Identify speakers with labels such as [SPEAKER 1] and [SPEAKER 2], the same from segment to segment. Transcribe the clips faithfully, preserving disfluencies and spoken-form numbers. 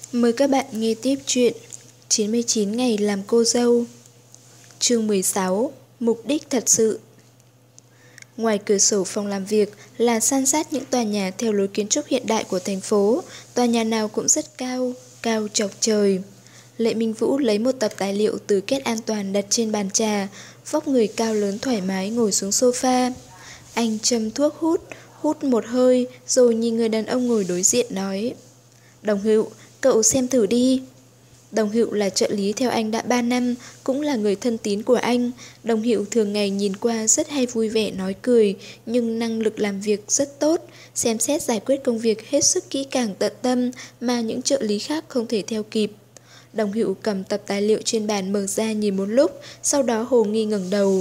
[SPEAKER 1] Mời các bạn nghe tiếp chuyện chín mươi chín ngày làm cô dâu. Chương mười sáu. Mục đích thật sự. Ngoài cửa sổ phòng làm việc là san sát những tòa nhà theo lối kiến trúc hiện đại của thành phố. Tòa nhà nào cũng rất cao, cao chọc trời. Lệ Minh Vũ lấy một tập tài liệu từ két an toàn đặt trên bàn trà, vóc người cao lớn thoải mái ngồi xuống sofa. Anh châm thuốc hút, hút một hơi rồi nhìn người đàn ông ngồi đối diện nói: Đồng Hữu, cậu xem thử đi. Đồng Hữu là trợ lý theo anh đã ba năm, cũng là người thân tín của anh. Đồng Hữu thường ngày nhìn qua rất hay vui vẻ nói cười, nhưng năng lực làm việc rất tốt, xem xét giải quyết công việc hết sức kỹ càng tận tâm mà những trợ lý khác không thể theo kịp. Đồng Hữu cầm tập tài liệu trên bàn mở ra nhìn một lúc, sau đó hồ nghi ngẩng đầu.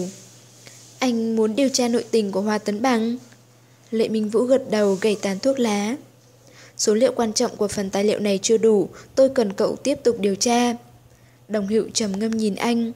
[SPEAKER 1] Anh muốn điều tra nội tình của Hoa Tấn Bằng? Lệ Minh Vũ gật đầu gẩy tàn thuốc lá. Số liệu quan trọng của phần tài liệu này chưa đủ, tôi cần cậu tiếp tục điều tra. Đồng Hữu trầm ngâm nhìn anh.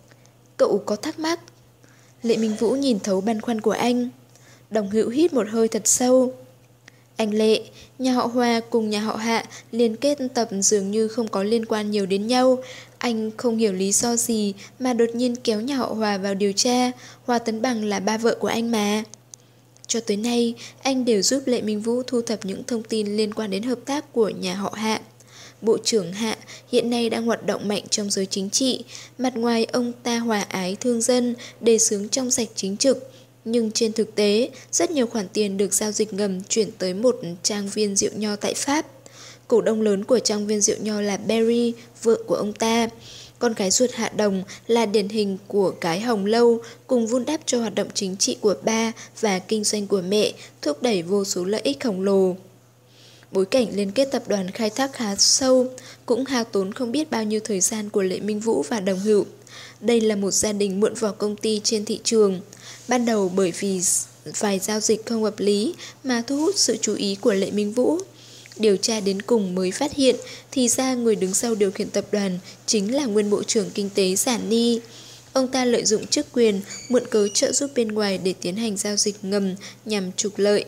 [SPEAKER 1] Cậu có thắc mắc? Lệ Minh Vũ nhìn thấu băn khoăn của anh. Đồng Hữu hít một hơi thật sâu. Anh Lệ, nhà họ Hoa cùng nhà họ Hạ liên kết tập dường như không có liên quan nhiều đến nhau. Anh không hiểu lý do gì mà đột nhiên kéo nhà họ Hoa vào điều tra. Hoa Tấn Bằng là ba vợ của anh mà. Cho tới nay, anh đều giúp Lệ Minh Vũ thu thập những thông tin liên quan đến hợp tác của nhà họ Hạ. Bộ trưởng Hạ hiện nay đang hoạt động mạnh trong giới chính trị. Mặt ngoài ông ta hòa ái thương dân, đề xướng trong sạch chính trực. Nhưng trên thực tế, rất nhiều khoản tiền được giao dịch ngầm chuyển tới một trang viên rượu nho tại Pháp. Cổ đông lớn của trang viên rượu nho là Berry, vợ của ông ta. Con gái ruột Hạ Đồng là điển hình của cái hồng lâu, cùng vun đắp cho hoạt động chính trị của ba và kinh doanh của mẹ, thúc đẩy vô số lợi ích khổng lồ. Bối cảnh liên kết tập đoàn khai thác khá sâu, cũng hao tốn không biết bao nhiêu thời gian của Lệ Minh Vũ và Đồng Hữu. Đây là một gia đình muộn vào công ty trên thị trường. Ban đầu bởi vì vài giao dịch không hợp lý mà thu hút sự chú ý của Lệ Minh Vũ. Điều tra đến cùng mới phát hiện, thì ra người đứng sau điều khiển tập đoàn chính là nguyên Bộ trưởng Kinh tế Giản Ni. Ông ta lợi dụng chức quyền, mượn cớ trợ giúp bên ngoài để tiến hành giao dịch ngầm nhằm trục lợi.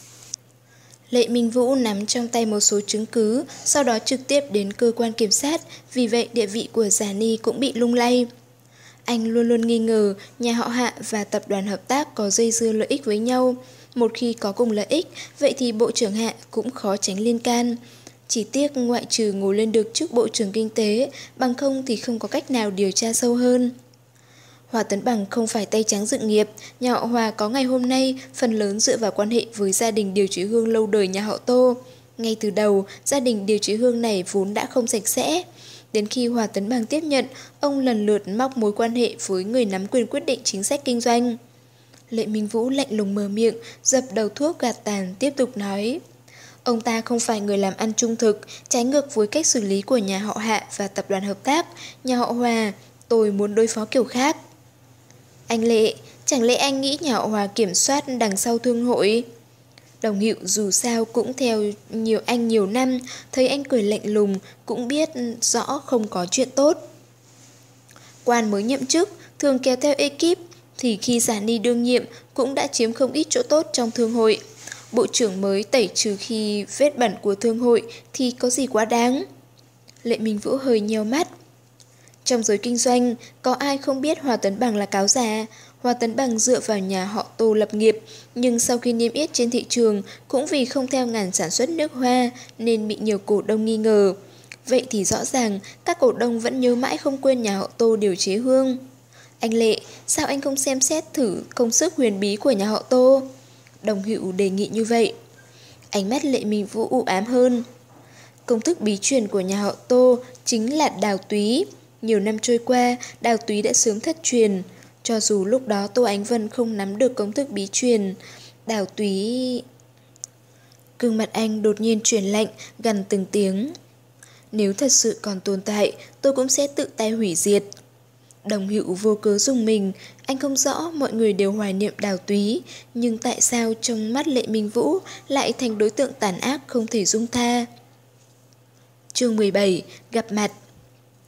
[SPEAKER 1] Lệ Minh Vũ nắm trong tay một số chứng cứ, sau đó trực tiếp đến cơ quan kiểm sát, vì vậy địa vị của Giản Ni cũng bị lung lay. Anh luôn luôn nghi ngờ nhà họ Hạ và tập đoàn hợp tác có dây dưa lợi ích với nhau. Một khi có cùng lợi ích, vậy thì Bộ trưởng Hạ cũng khó tránh liên can. Chỉ tiếc ngoại trừ ngồi lên được chức Bộ trưởng Kinh tế, bằng không thì không có cách nào điều tra sâu hơn. Hoa Tấn Bằng không phải tay trắng dựng nghiệp, nhà họ Hoa có ngày hôm nay phần lớn dựa vào quan hệ với gia đình Điều Chí Hương lâu đời nhà họ Tô. Ngay từ đầu, gia đình Điều Chí Hương này vốn đã không sạch sẽ. Đến khi Hoa Tấn Bằng tiếp nhận, ông lần lượt móc mối quan hệ với người nắm quyền quyết định chính sách kinh doanh. Lệ Minh Vũ lạnh lùng mở miệng, dập đầu thuốc gạt tàn, tiếp tục nói. Ông ta không phải người làm ăn trung thực, trái ngược với cách xử lý của nhà họ Hạ và tập đoàn hợp tác. Nhà họ Hoa, tôi muốn đối phó kiểu khác. Anh Lệ, chẳng lẽ anh nghĩ nhà họ Hoa kiểm soát đằng sau thương hội? Đồng Hữu dù sao cũng theo nhiều anh nhiều năm, thấy anh cười lạnh lùng, cũng biết rõ không có chuyện tốt. Quan mới nhậm chức, thường kéo theo ekip, thì khi Giản Ni đương nhiệm cũng đã chiếm không ít chỗ tốt trong thương hội. Bộ trưởng mới tẩy trừ khi vết bẩn của thương hội thì có gì quá đáng. Lệ Minh Vũ hơi nheo mắt. Trong giới kinh doanh, có ai không biết Hoa Tấn Bằng là cáo già? Hoa Tấn Bằng dựa vào nhà họ Tô lập nghiệp, nhưng sau khi niêm yết trên thị trường cũng vì không theo ngành sản xuất nước hoa nên bị nhiều cổ đông nghi ngờ. Vậy thì rõ ràng các cổ đông vẫn nhớ mãi không quên nhà họ Tô Điều Chế Hương. Anh Lệ, sao anh không xem xét thử công sức huyền bí của nhà họ Tô? Đồng Hữu đề nghị như vậy. Ánh mắt Lệ Minh Vũ u ám hơn. Công thức bí truyền của nhà họ Tô chính là đào túy. Nhiều năm trôi qua, đào túy đã sớm thất truyền. Cho dù lúc đó Tô Ánh Vân không nắm được công thức bí truyền, đào túy... Gương mặt anh đột nhiên chuyển lạnh, gằn từng tiếng. Nếu thật sự còn tồn tại, tôi cũng sẽ tự tay hủy diệt. Đồng Hữu vô cớ dùng mình, anh không rõ mọi người đều hoài niệm đào túy, nhưng tại sao trong mắt Lệ Minh Vũ lại thành đối tượng tàn ác không thể dung tha. Chương mười bảy. Gặp mặt.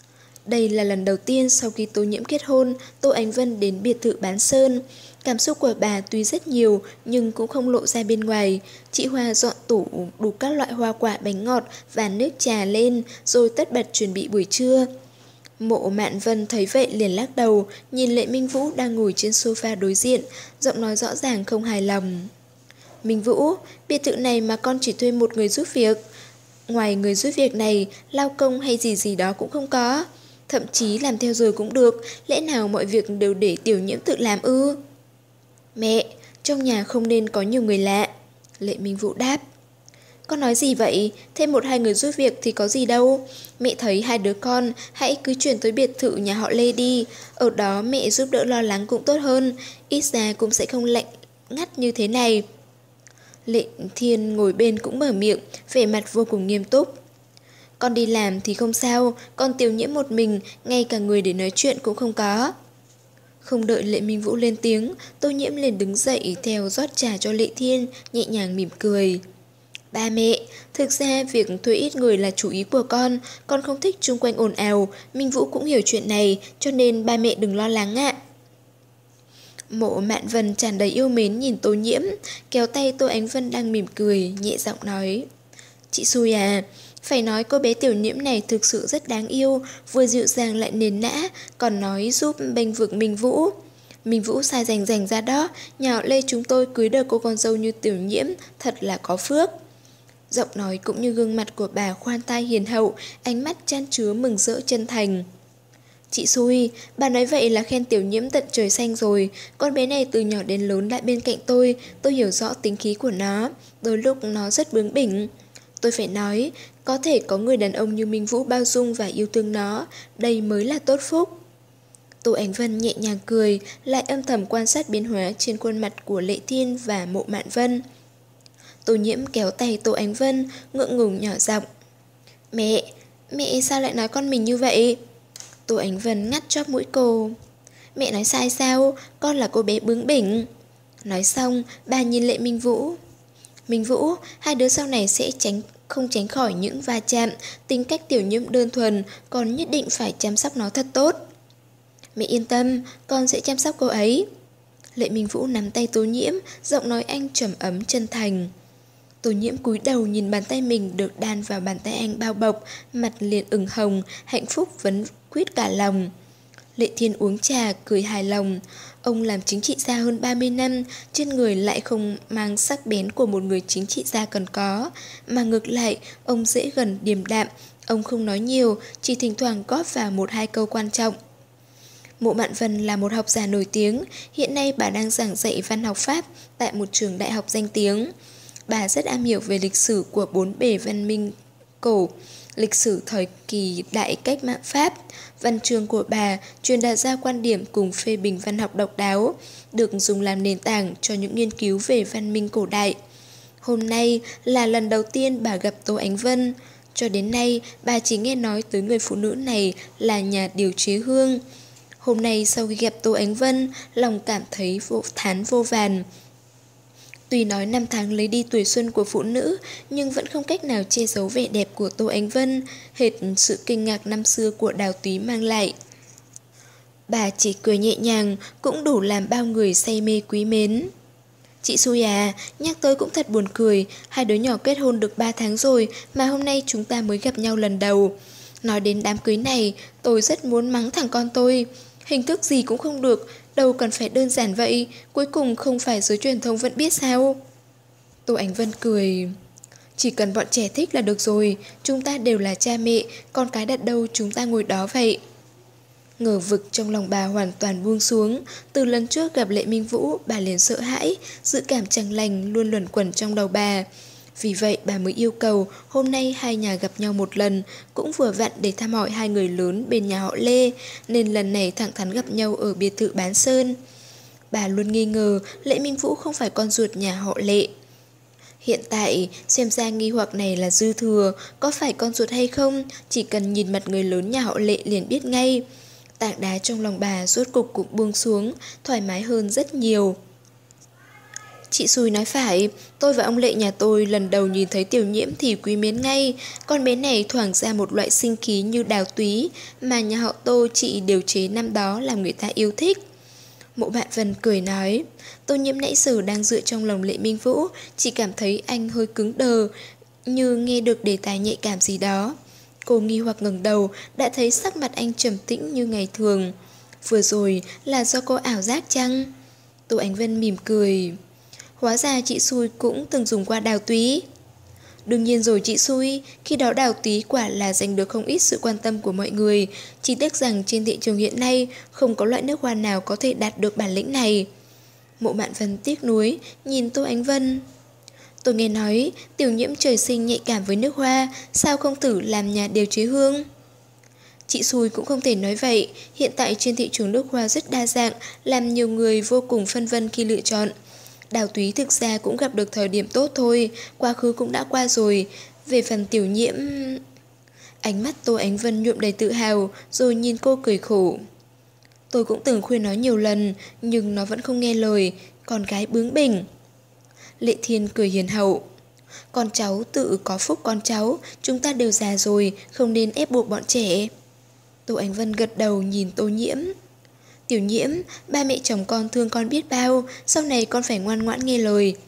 [SPEAKER 1] Đây là lần đầu tiên sau khi Tô Nhiễm kết hôn, Tô Ánh Vân đến biệt thự Bán Sơn. Cảm xúc của bà tuy rất nhiều nhưng cũng không lộ ra bên ngoài. Chị Hoa dọn tủ đủ các loại hoa quả bánh ngọt và nước trà lên rồi tất bật chuẩn bị buổi trưa. Mộ Mạn Vân thấy vậy liền lắc đầu, nhìn Lệ Minh Vũ đang ngồi trên sofa đối diện, giọng nói rõ ràng không hài lòng. Minh Vũ, biệt thự này mà con chỉ thuê một người giúp việc. Ngoài người giúp việc này, lao công hay gì gì đó cũng không có. Thậm chí làm theo giờ cũng được, lẽ nào mọi việc đều để Tiểu Nhiễm tự làm ư? Mẹ, trong nhà không nên có nhiều người lạ. Lệ Minh Vũ đáp. Con nói gì vậy? Thêm một hai người giúp việc thì có gì đâu. Mẹ thấy hai đứa con hãy cứ chuyển tới biệt thự nhà họ Lê đi. Ở đó mẹ giúp đỡ lo lắng cũng tốt hơn. Ít ra cũng sẽ không lạnh ngắt như thế này. Lệ Thiên ngồi bên cũng mở miệng, vẻ mặt vô cùng nghiêm túc. Con đi làm thì không sao, con Tiểu Nhiễm một mình, ngay cả người để nói chuyện cũng không có. Không đợi Lệ Minh Vũ lên tiếng, Tô Nhiễm liền đứng dậy theo rót trà cho Lệ Thiên, nhẹ nhàng mỉm cười. Ba mẹ, thực ra việc thuê ít người là chủ ý của con, con không thích chung quanh ồn ào, Minh Vũ cũng hiểu chuyện này, cho nên ba mẹ đừng lo lắng ạ. Mộ Mạn Vân tràn đầy yêu mến nhìn Tô Nhiễm, kéo tay Tô Ánh Vân đang mỉm cười, nhẹ giọng nói. Chị Xui à, phải nói cô bé Tiểu Nhiễm này thực sự rất đáng yêu, vừa dịu dàng lại nền nã, còn nói giúp bênh vực Minh Vũ. Minh Vũ sai rành rành ra đó, nhà họ Lê chúng tôi cưới được cô con dâu như Tiểu Nhiễm, thật là có phước. Giọng nói cũng như gương mặt của bà khoan tai hiền hậu, ánh mắt chan chứa mừng rỡ chân thành. Chị Xui, bà nói vậy là khen Tiểu Nhiễm tận trời xanh rồi. Con bé này từ nhỏ đến lớn lại bên cạnh tôi, tôi hiểu rõ tính khí của nó. Đôi lúc nó rất bướng bỉnh. Tôi phải nói, có thể có người đàn ông như Minh Vũ bao dung và yêu thương nó, đây mới là tốt phúc. Tô Ánh Vân nhẹ nhàng cười, lại âm thầm quan sát biến hóa trên khuôn mặt của Lệ Thiên và Mộ Mạn Vân. Tô Nhiễm kéo tay Tô Ánh Vân, ngượng ngùng nhỏ giọng. Mẹ, mẹ sao lại nói con mình như vậy? Tô Ánh Vân ngắt chóp mũi cô. Mẹ nói sai sao, con là cô bé bướng bỉnh. Nói xong, bà nhìn Lệ Minh Vũ. Minh Vũ, hai đứa sau này sẽ tránh không tránh khỏi những va chạm, tính cách Tiểu Nhiễm đơn thuần, con nhất định phải chăm sóc nó thật tốt. Mẹ yên tâm, con sẽ chăm sóc cô ấy. Lệ Minh Vũ nắm tay Tô Nhiễm, giọng nói anh trầm ấm chân thành. Tô Nhiễm cúi đầu nhìn bàn tay mình được đan vào bàn tay anh bao bọc, mặt liền ửng hồng, hạnh phúc vấn quyết cả lòng. Lệ Thiên uống trà, cười hài lòng. Ông làm chính trị gia hơn ba mươi năm, trên người lại không mang sắc bén của một người chính trị gia cần có. Mà ngược lại, ông dễ gần điềm đạm, ông không nói nhiều, chỉ thỉnh thoảng góp vào một hai câu quan trọng. Mộ Mạn Vân là một học giả nổi tiếng, hiện nay bà đang giảng dạy văn học Pháp tại một trường đại học danh tiếng. Bà rất am hiểu về lịch sử của bốn bề văn minh cổ, lịch sử thời kỳ đại cách mạng Pháp. Văn chương của bà truyền đạt ra quan điểm cùng phê bình văn học độc đáo, được dùng làm nền tảng cho những nghiên cứu về văn minh cổ đại. Hôm nay là lần đầu tiên bà gặp Tô Ánh Vân. Cho đến nay, bà chỉ nghe nói tới người phụ nữ này là nhà điều chế hương. Hôm nay sau khi gặp Tô Ánh Vân, lòng cảm thấy vô thán vô vàn. Tuy nói năm tháng lấy đi tuổi xuân của phụ nữ, nhưng vẫn không cách nào che giấu vẻ đẹp của Tô Ánh Vân, hệt sự kinh ngạc năm xưa của Đào Túy mang lại. Bà chỉ cười nhẹ nhàng, cũng đủ làm bao người say mê quý mến. Chị Xui à, nhắc tới cũng thật buồn cười, hai đứa nhỏ kết hôn được ba tháng rồi mà hôm nay chúng ta mới gặp nhau lần đầu. Nói đến đám cưới này, tôi rất muốn mắng thằng con tôi. Hình thức gì cũng không được, đâu cần phải đơn giản vậy, cuối cùng không phải giới truyền thông vẫn biết sao. Tô Ánh Vân cười. Chỉ cần bọn trẻ thích là được rồi, chúng ta đều là cha mẹ, con cái đặt đâu chúng ta ngồi đó vậy. Ngờ vực trong lòng bà hoàn toàn buông xuống. Từ lần trước gặp Lệ Minh Vũ, bà liền sợ hãi, dự cảm chẳng lành luôn luẩn quẩn trong đầu bà. Vì vậy bà mới yêu cầu hôm nay hai nhà gặp nhau một lần, cũng vừa vặn để thăm hỏi hai người lớn bên nhà họ Lê, nên lần này thẳng thắn gặp nhau ở biệt thự Bán Sơn. Bà luôn nghi ngờ Lệ Minh Vũ không phải con ruột nhà họ Lệ. Hiện tại, xem ra nghi hoặc này là dư thừa, có phải con ruột hay không, chỉ cần nhìn mặt người lớn nhà họ Lệ liền biết ngay. Tảng đá trong lòng bà rốt cục cũng buông xuống, thoải mái hơn rất nhiều. Chị Xui nói phải, tôi và ông Lệ nhà tôi lần đầu nhìn thấy Tiểu Nhiễm thì quý mến ngay. Con bé này thoảng ra một loại sinh khí như đào túy mà nhà họ Tô chị điều chế năm đó làm người ta yêu thích. Mộ Bạn Vân cười nói, Tô Nhiễm nãy giờ đang dựa trong lòng Lệ Minh Vũ, chỉ cảm thấy anh hơi cứng đờ, như nghe được đề tài nhạy cảm gì đó. Cô nghi hoặc ngẩng đầu, đã thấy sắc mặt anh trầm tĩnh như ngày thường. Vừa rồi là do cô ảo giác chăng? Tô Ánh Vân mỉm cười. Hóa ra chị Xui cũng từng dùng qua đào túy. Đương nhiên rồi chị Xui, khi đó đào túy quả là giành được không ít sự quan tâm của mọi người. Chỉ tiếc rằng trên thị trường hiện nay không có loại nước hoa nào có thể đạt được bản lĩnh này. Mộ Mạn Vân tiếc nuối, nhìn Tô Ánh Vân. Tôi nghe nói Tiểu Nhiễm trời sinh nhạy cảm với nước hoa, sao không thử làm nhà điều chế hương? Chị Xui cũng không thể nói vậy, hiện tại trên thị trường nước hoa rất đa dạng, làm nhiều người vô cùng phân vân khi lựa chọn. Đào túy thực ra cũng gặp được thời điểm tốt thôi, quá khứ cũng đã qua rồi. Về phần Tiểu Nhiễm... Ánh mắt Tô Ánh Vân nhuộm đầy tự hào, rồi nhìn cô cười khổ. Tôi cũng từng khuyên nó nhiều lần, nhưng nó vẫn không nghe lời, con gái bướng bỉnh. Lệ Thiên cười hiền hậu. Con cháu tự có phúc con cháu, chúng ta đều già rồi, không nên ép buộc bọn trẻ. Tô Ánh Vân gật đầu nhìn Tô Nhiễm. Tiểu Nhiễm, ba mẹ chồng con thương con biết bao, sau này con phải ngoan ngoãn nghe lời.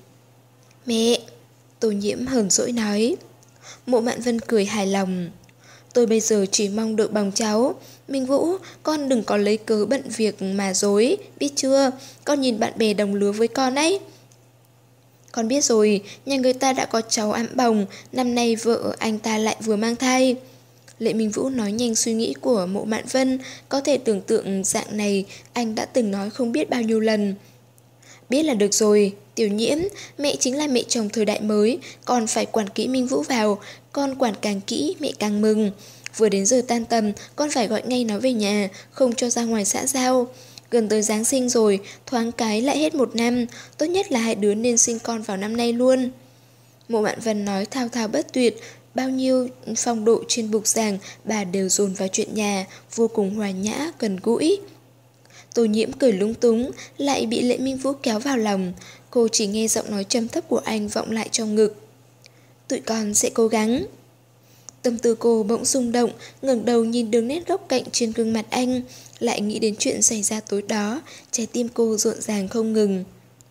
[SPEAKER 1] Mẹ, Tô Nhiễm hờn dỗi nói. Mộ Mạn Vân cười hài lòng. Tôi bây giờ chỉ mong được bằng cháu. Minh Vũ, con đừng có lấy cớ bận việc mà dối, biết chưa? Con nhìn bạn bè đồng lứa với con ấy. Con biết rồi, nhà người ta đã có cháu ẵm bồng, năm nay vợ anh ta lại vừa mang thai. Lệ Minh Vũ nói nhanh suy nghĩ của Mộ Mạn Vân, có thể tưởng tượng dạng này anh đã từng nói không biết bao nhiêu lần. Biết là được rồi, Tiểu Nhiễm, mẹ chính là mẹ chồng thời đại mới, con phải quản kỹ Minh Vũ vào, con quản càng kỹ mẹ càng mừng. Vừa đến giờ tan tầm, con phải gọi ngay nó về nhà, không cho ra ngoài xã giao. Gần tới Giáng sinh rồi, thoáng cái lại hết một năm, tốt nhất là hai đứa nên sinh con vào năm nay luôn. Mộ Mạn Vân nói thao thao bất tuyệt, bao nhiêu phong độ trên bục giảng bà đều dồn vào chuyện nhà, vô cùng hòa nhã, gần gũi. Tô Nhiễm cười lung túng, lại bị Lệ Minh Vũ kéo vào lòng. Cô chỉ nghe giọng nói trầm thấp của anh vọng lại trong ngực. Tụi con sẽ cố gắng. Tâm tư cô bỗng rung động, ngẩng đầu nhìn đường nét góc cạnh trên gương mặt anh, lại nghĩ đến chuyện xảy ra tối đó, trái tim cô rộn ràng không ngừng.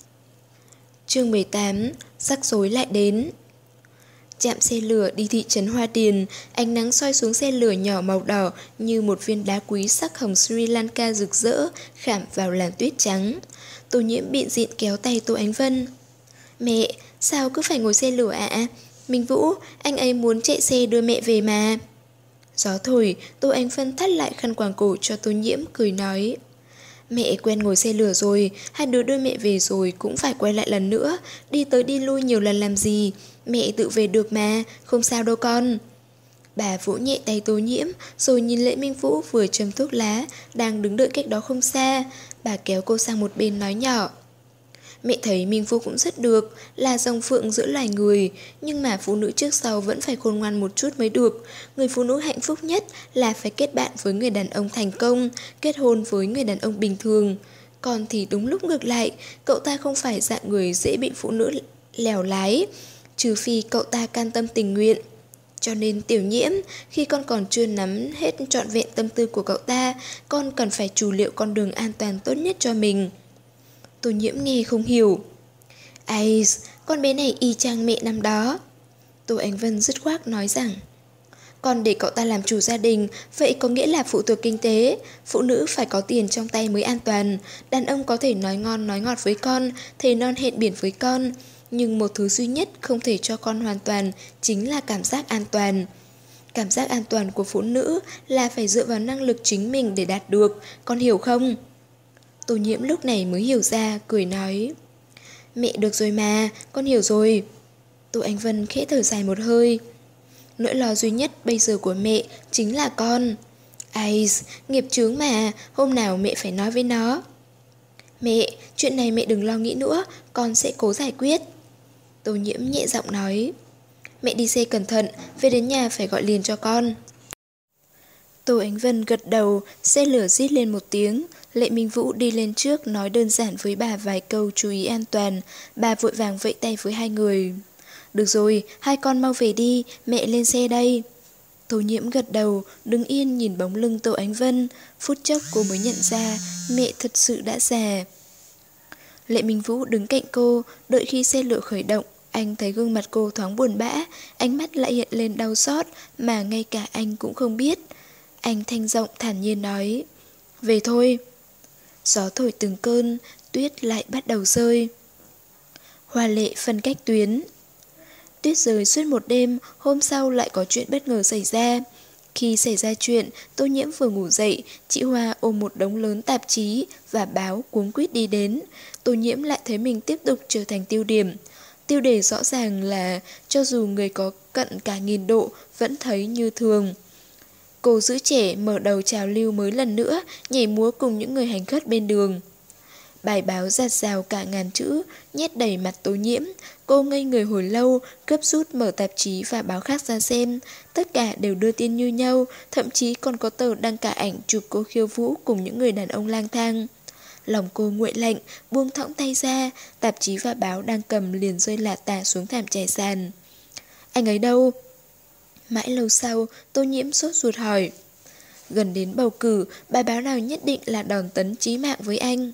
[SPEAKER 1] Chương mười tám, rắc rối lại đến. Chạm xe lửa đi thị trấn Hoa Điền, ánh nắng soi xuống xe lửa nhỏ màu đỏ như một viên đá quý sắc hồng Sri Lanka rực rỡ, khảm vào làn tuyết trắng. Tô Nhiễm bịn dịn kéo tay Tô Ánh Vân. Mẹ, sao cứ phải ngồi xe lửa ạ? À? Minh Vũ, anh ấy muốn chạy xe đưa mẹ về mà. Gió thổi, Tô Ánh Vân thắt lại khăn quàng cổ cho Tô Nhiễm, cười nói. Mẹ quen ngồi xe lửa rồi, hai đứa đưa mẹ về rồi cũng phải quay lại lần nữa, đi tới đi lui nhiều lần làm gì, mẹ tự về được mà, không sao đâu con. Bà vỗ nhẹ tay Tô Nhiễm, rồi nhìn Lệ Minh Vũ vừa châm thuốc lá, đang đứng đợi cách đó không xa, bà kéo cô sang một bên nói nhỏ. Mẹ thấy Minh Vũ cũng rất được, là dòng phượng giữa loài người, nhưng mà phụ nữ trước sau vẫn phải khôn ngoan một chút mới được. Người phụ nữ hạnh phúc nhất là phải kết bạn với người đàn ông thành công, kết hôn với người đàn ông bình thường. Còn thì đúng lúc ngược lại, cậu ta không phải dạng người dễ bị phụ nữ lèo lái, trừ phi cậu ta can tâm tình nguyện. Cho nên Tiểu Nhiễm, khi con còn chưa nắm hết trọn vẹn tâm tư của cậu ta, con cần phải chủ liệu con đường an toàn tốt nhất cho mình. Tô Nhiễm nghe không hiểu. Ai, con bé này y chang mẹ năm đó. Tô Ánh Vân dứt khoát nói rằng, con để cậu ta làm chủ gia đình, vậy có nghĩa là phụ thuộc kinh tế. Phụ nữ phải có tiền trong tay mới an toàn. Đàn ông có thể nói ngon nói ngọt với con, thề non hẹn biển với con, nhưng một thứ duy nhất không thể cho con hoàn toàn chính là cảm giác an toàn. Cảm giác an toàn của phụ nữ là phải dựa vào năng lực chính mình để đạt được, con hiểu không? Tô Nhiễm lúc này mới hiểu ra, cười nói. Mẹ được rồi mà, con hiểu rồi. Tô Ánh Vân khẽ thở dài một hơi. Nỗi lo duy nhất bây giờ của mẹ chính là con. Ai, nghiệp chướng mà, hôm nào mẹ phải nói với nó. Mẹ, chuyện này mẹ đừng lo nghĩ nữa, con sẽ cố giải quyết. Tô Nhiễm nhẹ giọng nói. Mẹ đi xe cẩn thận, về đến nhà phải gọi liền cho con. Tô Ánh Vân gật đầu, xe lửa rít lên một tiếng. Lệ Minh Vũ đi lên trước nói đơn giản với bà vài câu chú ý an toàn. Bà vội vàng vẫy tay với hai người. Được rồi, hai con mau về đi, mẹ lên xe đây. Tô Nhiễm gật đầu, đứng yên nhìn bóng lưng Tô Ánh Vân. Phút chốc cô mới nhận ra mẹ thật sự đã già. Lệ Minh Vũ đứng cạnh cô, đợi khi xe lửa khởi động. Anh thấy gương mặt cô thoáng buồn bã, ánh mắt lại hiện lên đau xót mà ngay cả anh cũng không biết. Anh thanh giọng thản nhiên nói, về thôi. Gió thổi từng cơn, tuyết lại bắt đầu rơi. Hoa lệ phân cách tuyến. Tuyết rơi suốt một đêm, hôm sau lại có chuyện bất ngờ xảy ra. Khi xảy ra chuyện, Tô Nhiễm vừa ngủ dậy, chị Hoa ôm một đống lớn tạp chí và báo cuống quýt đi đến. Tô Nhiễm lại thấy mình tiếp tục trở thành tiêu điểm. Tiêu đề rõ ràng là cho dù người có cận cả nghìn độ vẫn thấy như thường. Cô giữ trẻ mở đầu trào lưu mới lần nữa, nhảy múa cùng những người hành khất bên đường. Bài báo dạt dào cả ngàn chữ, nhét đầy mặt Tô Nhiễm. Cô ngây người hồi lâu, gấp rút mở tạp chí và báo khác ra xem. Tất cả đều đưa tin như nhau, thậm chí còn có tờ đăng cả ảnh chụp cô khiêu vũ cùng những người đàn ông lang thang. Lòng cô nguội lạnh, buông thõng tay ra, tạp chí và báo đang cầm liền rơi lả tả xuống thảm trải sàn. Anh ấy đâu? Mãi lâu sau, Tô Nhiễm sốt ruột hỏi. Gần đến bầu cử, bài báo nào nhất định là đòn tấn chí mạng với anh.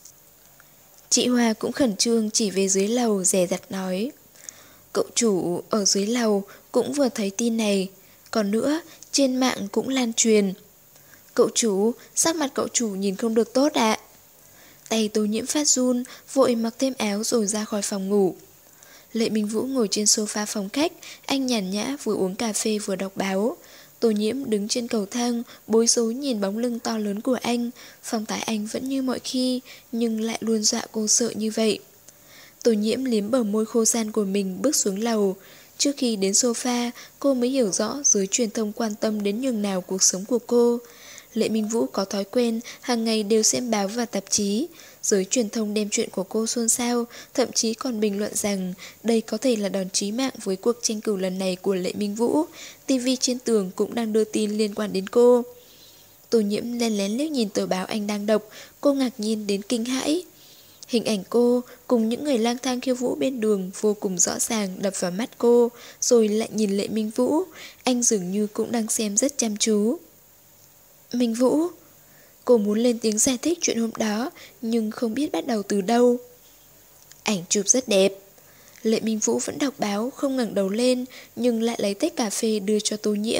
[SPEAKER 1] Chị Hoa cũng khẩn trương chỉ về dưới lầu dè dặt nói. Cậu chủ ở dưới lầu cũng vừa thấy tin này. Còn nữa, trên mạng cũng lan truyền. Cậu chủ, sắc mặt cậu chủ nhìn không được tốt ạ. Tay Tô Nhiễm phát run, vội mặc thêm áo rồi ra khỏi phòng ngủ. Lệ Minh Vũ ngồi trên sofa phòng khách, anh nhàn nhã vừa uống cà phê vừa đọc báo. Tô Nhiễm đứng trên cầu thang, bối rối nhìn bóng lưng to lớn của anh. Phong thái anh vẫn như mọi khi, nhưng lại luôn dọa cô sợ như vậy. Tô Nhiễm liếm bờ môi khô ran của mình bước xuống lầu. Trước khi đến sofa, cô mới hiểu rõ giới truyền thông quan tâm đến nhường nào cuộc sống của cô. Lệ Minh Vũ có thói quen hàng ngày đều xem báo và tạp chí. Giới truyền thông đem chuyện của cô xôn xao, thậm chí còn bình luận rằng đây có thể là đòn chí mạng với cuộc tranh cử lần này của Lệ Minh Vũ. ti vi trên tường cũng đang đưa tin liên quan đến cô. Tô Nhiễm lén lén liếc nhìn tờ báo anh đang đọc, cô ngạc nhiên đến kinh hãi. Hình ảnh cô cùng những người lang thang khiêu vũ bên đường vô cùng rõ ràng đập vào mắt cô, rồi lại nhìn Lệ Minh Vũ, anh dường như cũng đang xem rất chăm chú. Minh Vũ. Cô muốn lên tiếng giải thích chuyện hôm đó, nhưng không biết bắt đầu từ đâu. Ảnh chụp rất đẹp. Lệ Minh Vũ vẫn đọc báo, không ngẩng đầu lên, nhưng lại lấy tách cà phê đưa cho Tô Nhiễm.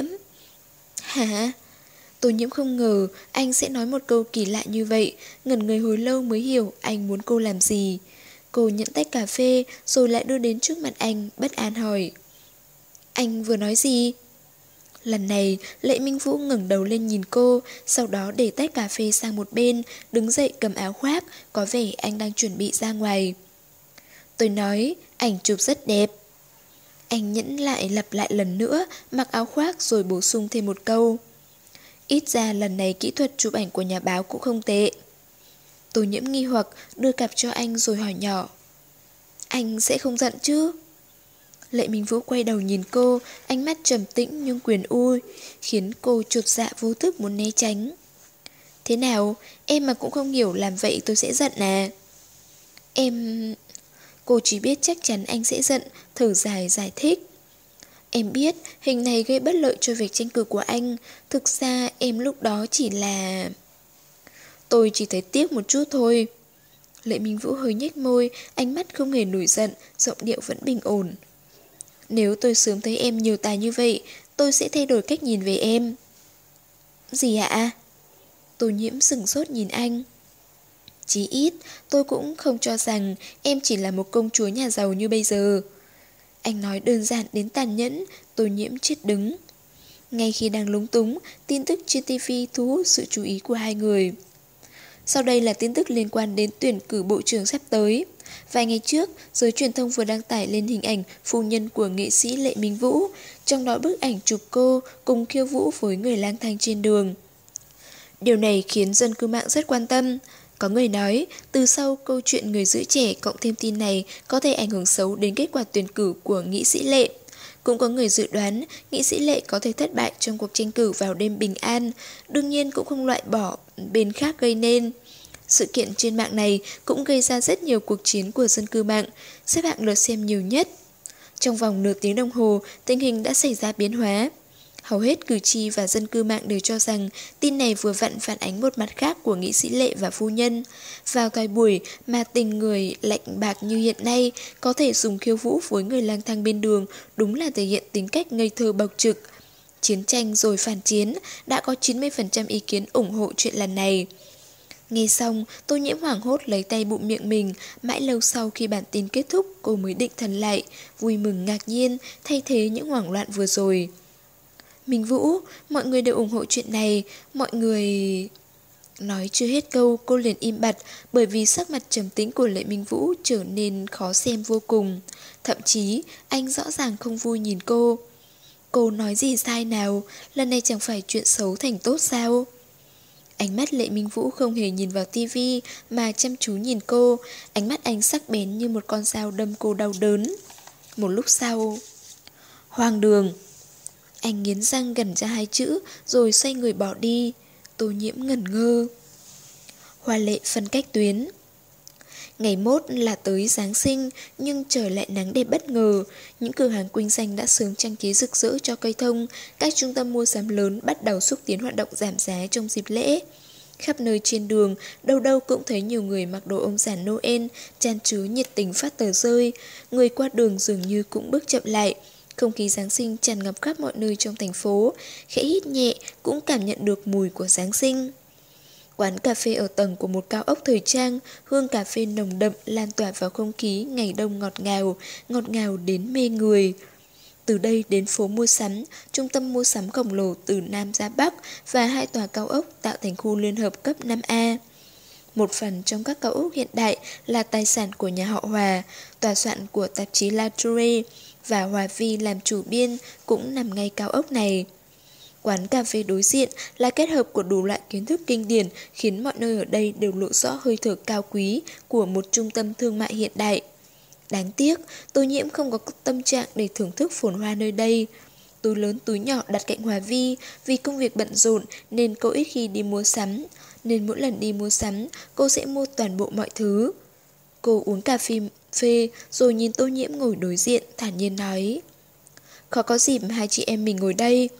[SPEAKER 1] Hả? Tô Nhiễm không ngờ anh sẽ nói một câu kỳ lạ như vậy, ngẩn người hồi lâu mới hiểu anh muốn cô làm gì. Cô nhận tách cà phê rồi lại đưa đến trước mặt anh, bất an hỏi. Anh vừa nói gì? Lần này, Lệ Minh Vũ ngẩng đầu lên nhìn cô, sau đó để tách cà phê sang một bên, đứng dậy cầm áo khoác, có vẻ anh đang chuẩn bị ra ngoài. Tôi nói, ảnh chụp rất đẹp. Anh nhẫn lại lặp lại lần nữa, mặc áo khoác rồi bổ sung thêm một câu. Ít ra lần này kỹ thuật chụp ảnh của nhà báo cũng không tệ. Tô Nhiễm nghi hoặc đưa cặp cho anh rồi hỏi nhỏ. Anh sẽ không giận chứ? Lệ Minh Vũ quay đầu nhìn cô, ánh mắt trầm tĩnh nhưng quyền uy, khiến cô chột dạ vô thức muốn né tránh. Thế nào, em mà cũng không hiểu làm vậy tôi sẽ giận à? Em... Cô chỉ biết chắc chắn anh sẽ giận, thở dài giải thích. Em biết hình này gây bất lợi cho việc tranh cử của anh, thực ra em lúc đó chỉ là... Tôi chỉ thấy tiếc một chút thôi. Lệ Minh Vũ hơi nhếch môi, ánh mắt không hề nổi giận, giọng điệu vẫn bình ổn. Nếu tôi sớm thấy em nhiều tài như vậy, tôi sẽ thay đổi cách nhìn về em. Gì ạ? Tô Nhiễm sửng sốt nhìn anh. Chí ít, tôi cũng không cho rằng em chỉ là một công chúa nhà giàu như bây giờ. Anh nói đơn giản đến tàn nhẫn, Tô Nhiễm chết đứng. Ngay khi đang lúng túng, tin tức trên ti vi thu hút sự chú ý của hai người. Sau đây là tin tức liên quan đến tuyển cử bộ trưởng sắp tới. Vài ngày trước, giới truyền thông vừa đăng tải lên hình ảnh phu nhân của nghệ sĩ Lệ Minh Vũ, trong đó bức ảnh chụp cô cùng khiêu vũ với người lang thang trên đường. Điều này khiến dân cư mạng rất quan tâm. Có người nói, từ sau câu chuyện người giữ trẻ cộng thêm tin này có thể ảnh hưởng xấu đến kết quả tuyển cử của nghị sĩ Lệ. Cũng có người dự đoán nghị sĩ Lệ có thể thất bại trong cuộc tranh cử vào đêm bình an, đương nhiên cũng không loại bỏ bên khác gây nên. Sự kiện trên mạng này cũng gây ra rất nhiều cuộc chiến của dân cư mạng, xếp hạng lượt xem nhiều nhất. Trong vòng nửa tiếng đồng hồ, tình hình đã xảy ra biến hóa. Hầu hết cử tri và dân cư mạng đều cho rằng tin này vừa vặn phản ánh một mặt khác của nghị sĩ Lệ và phu nhân. Vào thời buổi mà tình người lạnh bạc như hiện nay có thể dùng khiêu vũ với người lang thang bên đường, đúng là thể hiện tính cách ngây thơ bộc trực. Chiến tranh rồi phản chiến, đã có chín mươi phần trăm ý kiến ủng hộ chuyện lần này. Nghe xong, Tô Nhiễm hoảng hốt lấy tay bụm miệng mình, mãi lâu sau khi bản tin kết thúc cô mới định thần lại, vui mừng ngạc nhiên, thay thế những hoảng loạn vừa rồi. Minh Vũ, mọi người đều ủng hộ chuyện này, mọi người... Nói chưa hết câu, cô liền im bặt, bởi vì sắc mặt trầm tĩnh của Lệ Minh Vũ trở nên khó xem vô cùng. Thậm chí, anh rõ ràng không vui nhìn cô. Cô nói gì sai nào, lần này chẳng phải chuyện xấu thành tốt sao? Ánh mắt Lệ Minh Vũ không hề nhìn vào tivi mà chăm chú nhìn cô, ánh mắt anh sắc bén như một con dao đâm cô đau đớn. Một lúc sau... Hoang đường! Anh nghiến răng gằn ra hai chữ rồi xoay người bỏ đi. Tô Nhiễm ngẩn ngơ. Hoa Lệ phân cách tuyến. Ngày mốt là tới Giáng sinh, nhưng trời lại nắng đẹp bất ngờ. Những cửa hàng kinh doanh đã sớm trang trí rực rỡ cho cây thông. Các trung tâm mua sắm lớn bắt đầu xúc tiến hoạt động giảm giá trong dịp lễ. Khắp nơi trên đường, đâu đâu cũng thấy nhiều người mặc đồ ông già Noel, chan chứa nhiệt tình phát tờ rơi. Người qua đường dường như cũng bước chậm lại. Không khí Giáng sinh tràn ngập khắp mọi nơi trong thành phố, khẽ hít nhẹ cũng cảm nhận được mùi của Giáng sinh. Quán cà phê ở tầng của một cao ốc thời trang, hương cà phê nồng đậm lan tỏa vào không khí ngày đông ngọt ngào, ngọt ngào đến mê người. Từ đây đến phố mua sắm, trung tâm mua sắm khổng lồ từ Nam ra Bắc và hai tòa cao ốc tạo thành khu liên hợp cấp năm A. Một phần trong các cao ốc hiện đại là tài sản của nhà họ Hòa, tòa soạn của tạp chí La Touré và Hòa Vi làm chủ biên cũng nằm ngay cao ốc này. Quán cà phê đối diện là kết hợp của đủ loại kiến thức kinh điển khiến mọi nơi ở đây đều lộ rõ hơi thở cao quý của một trung tâm thương mại hiện đại. Đáng tiếc, Tô Nhiễm không có tâm trạng để thưởng thức phồn hoa nơi đây. Túi lớn túi nhỏ đặt cạnh Hòa Vi, vì công việc bận rộn nên cô ít khi đi mua sắm, nên mỗi lần đi mua sắm cô sẽ mua toàn bộ mọi thứ. Cô uống cà phê phê rồi nhìn Tô Nhiễm ngồi đối diện, thản nhiên nói: Khó có dịp hai chị em mình ngồi đây.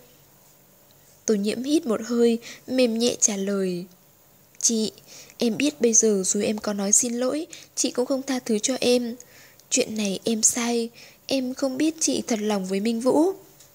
[SPEAKER 1] Tô Nhiễm hít một hơi, mềm nhẹ trả lời: Chị, em biết bây giờ dù em có nói xin lỗi, chị cũng không tha thứ cho em. Chuyện này em sai, em không biết chị thật lòng với Minh Vũ.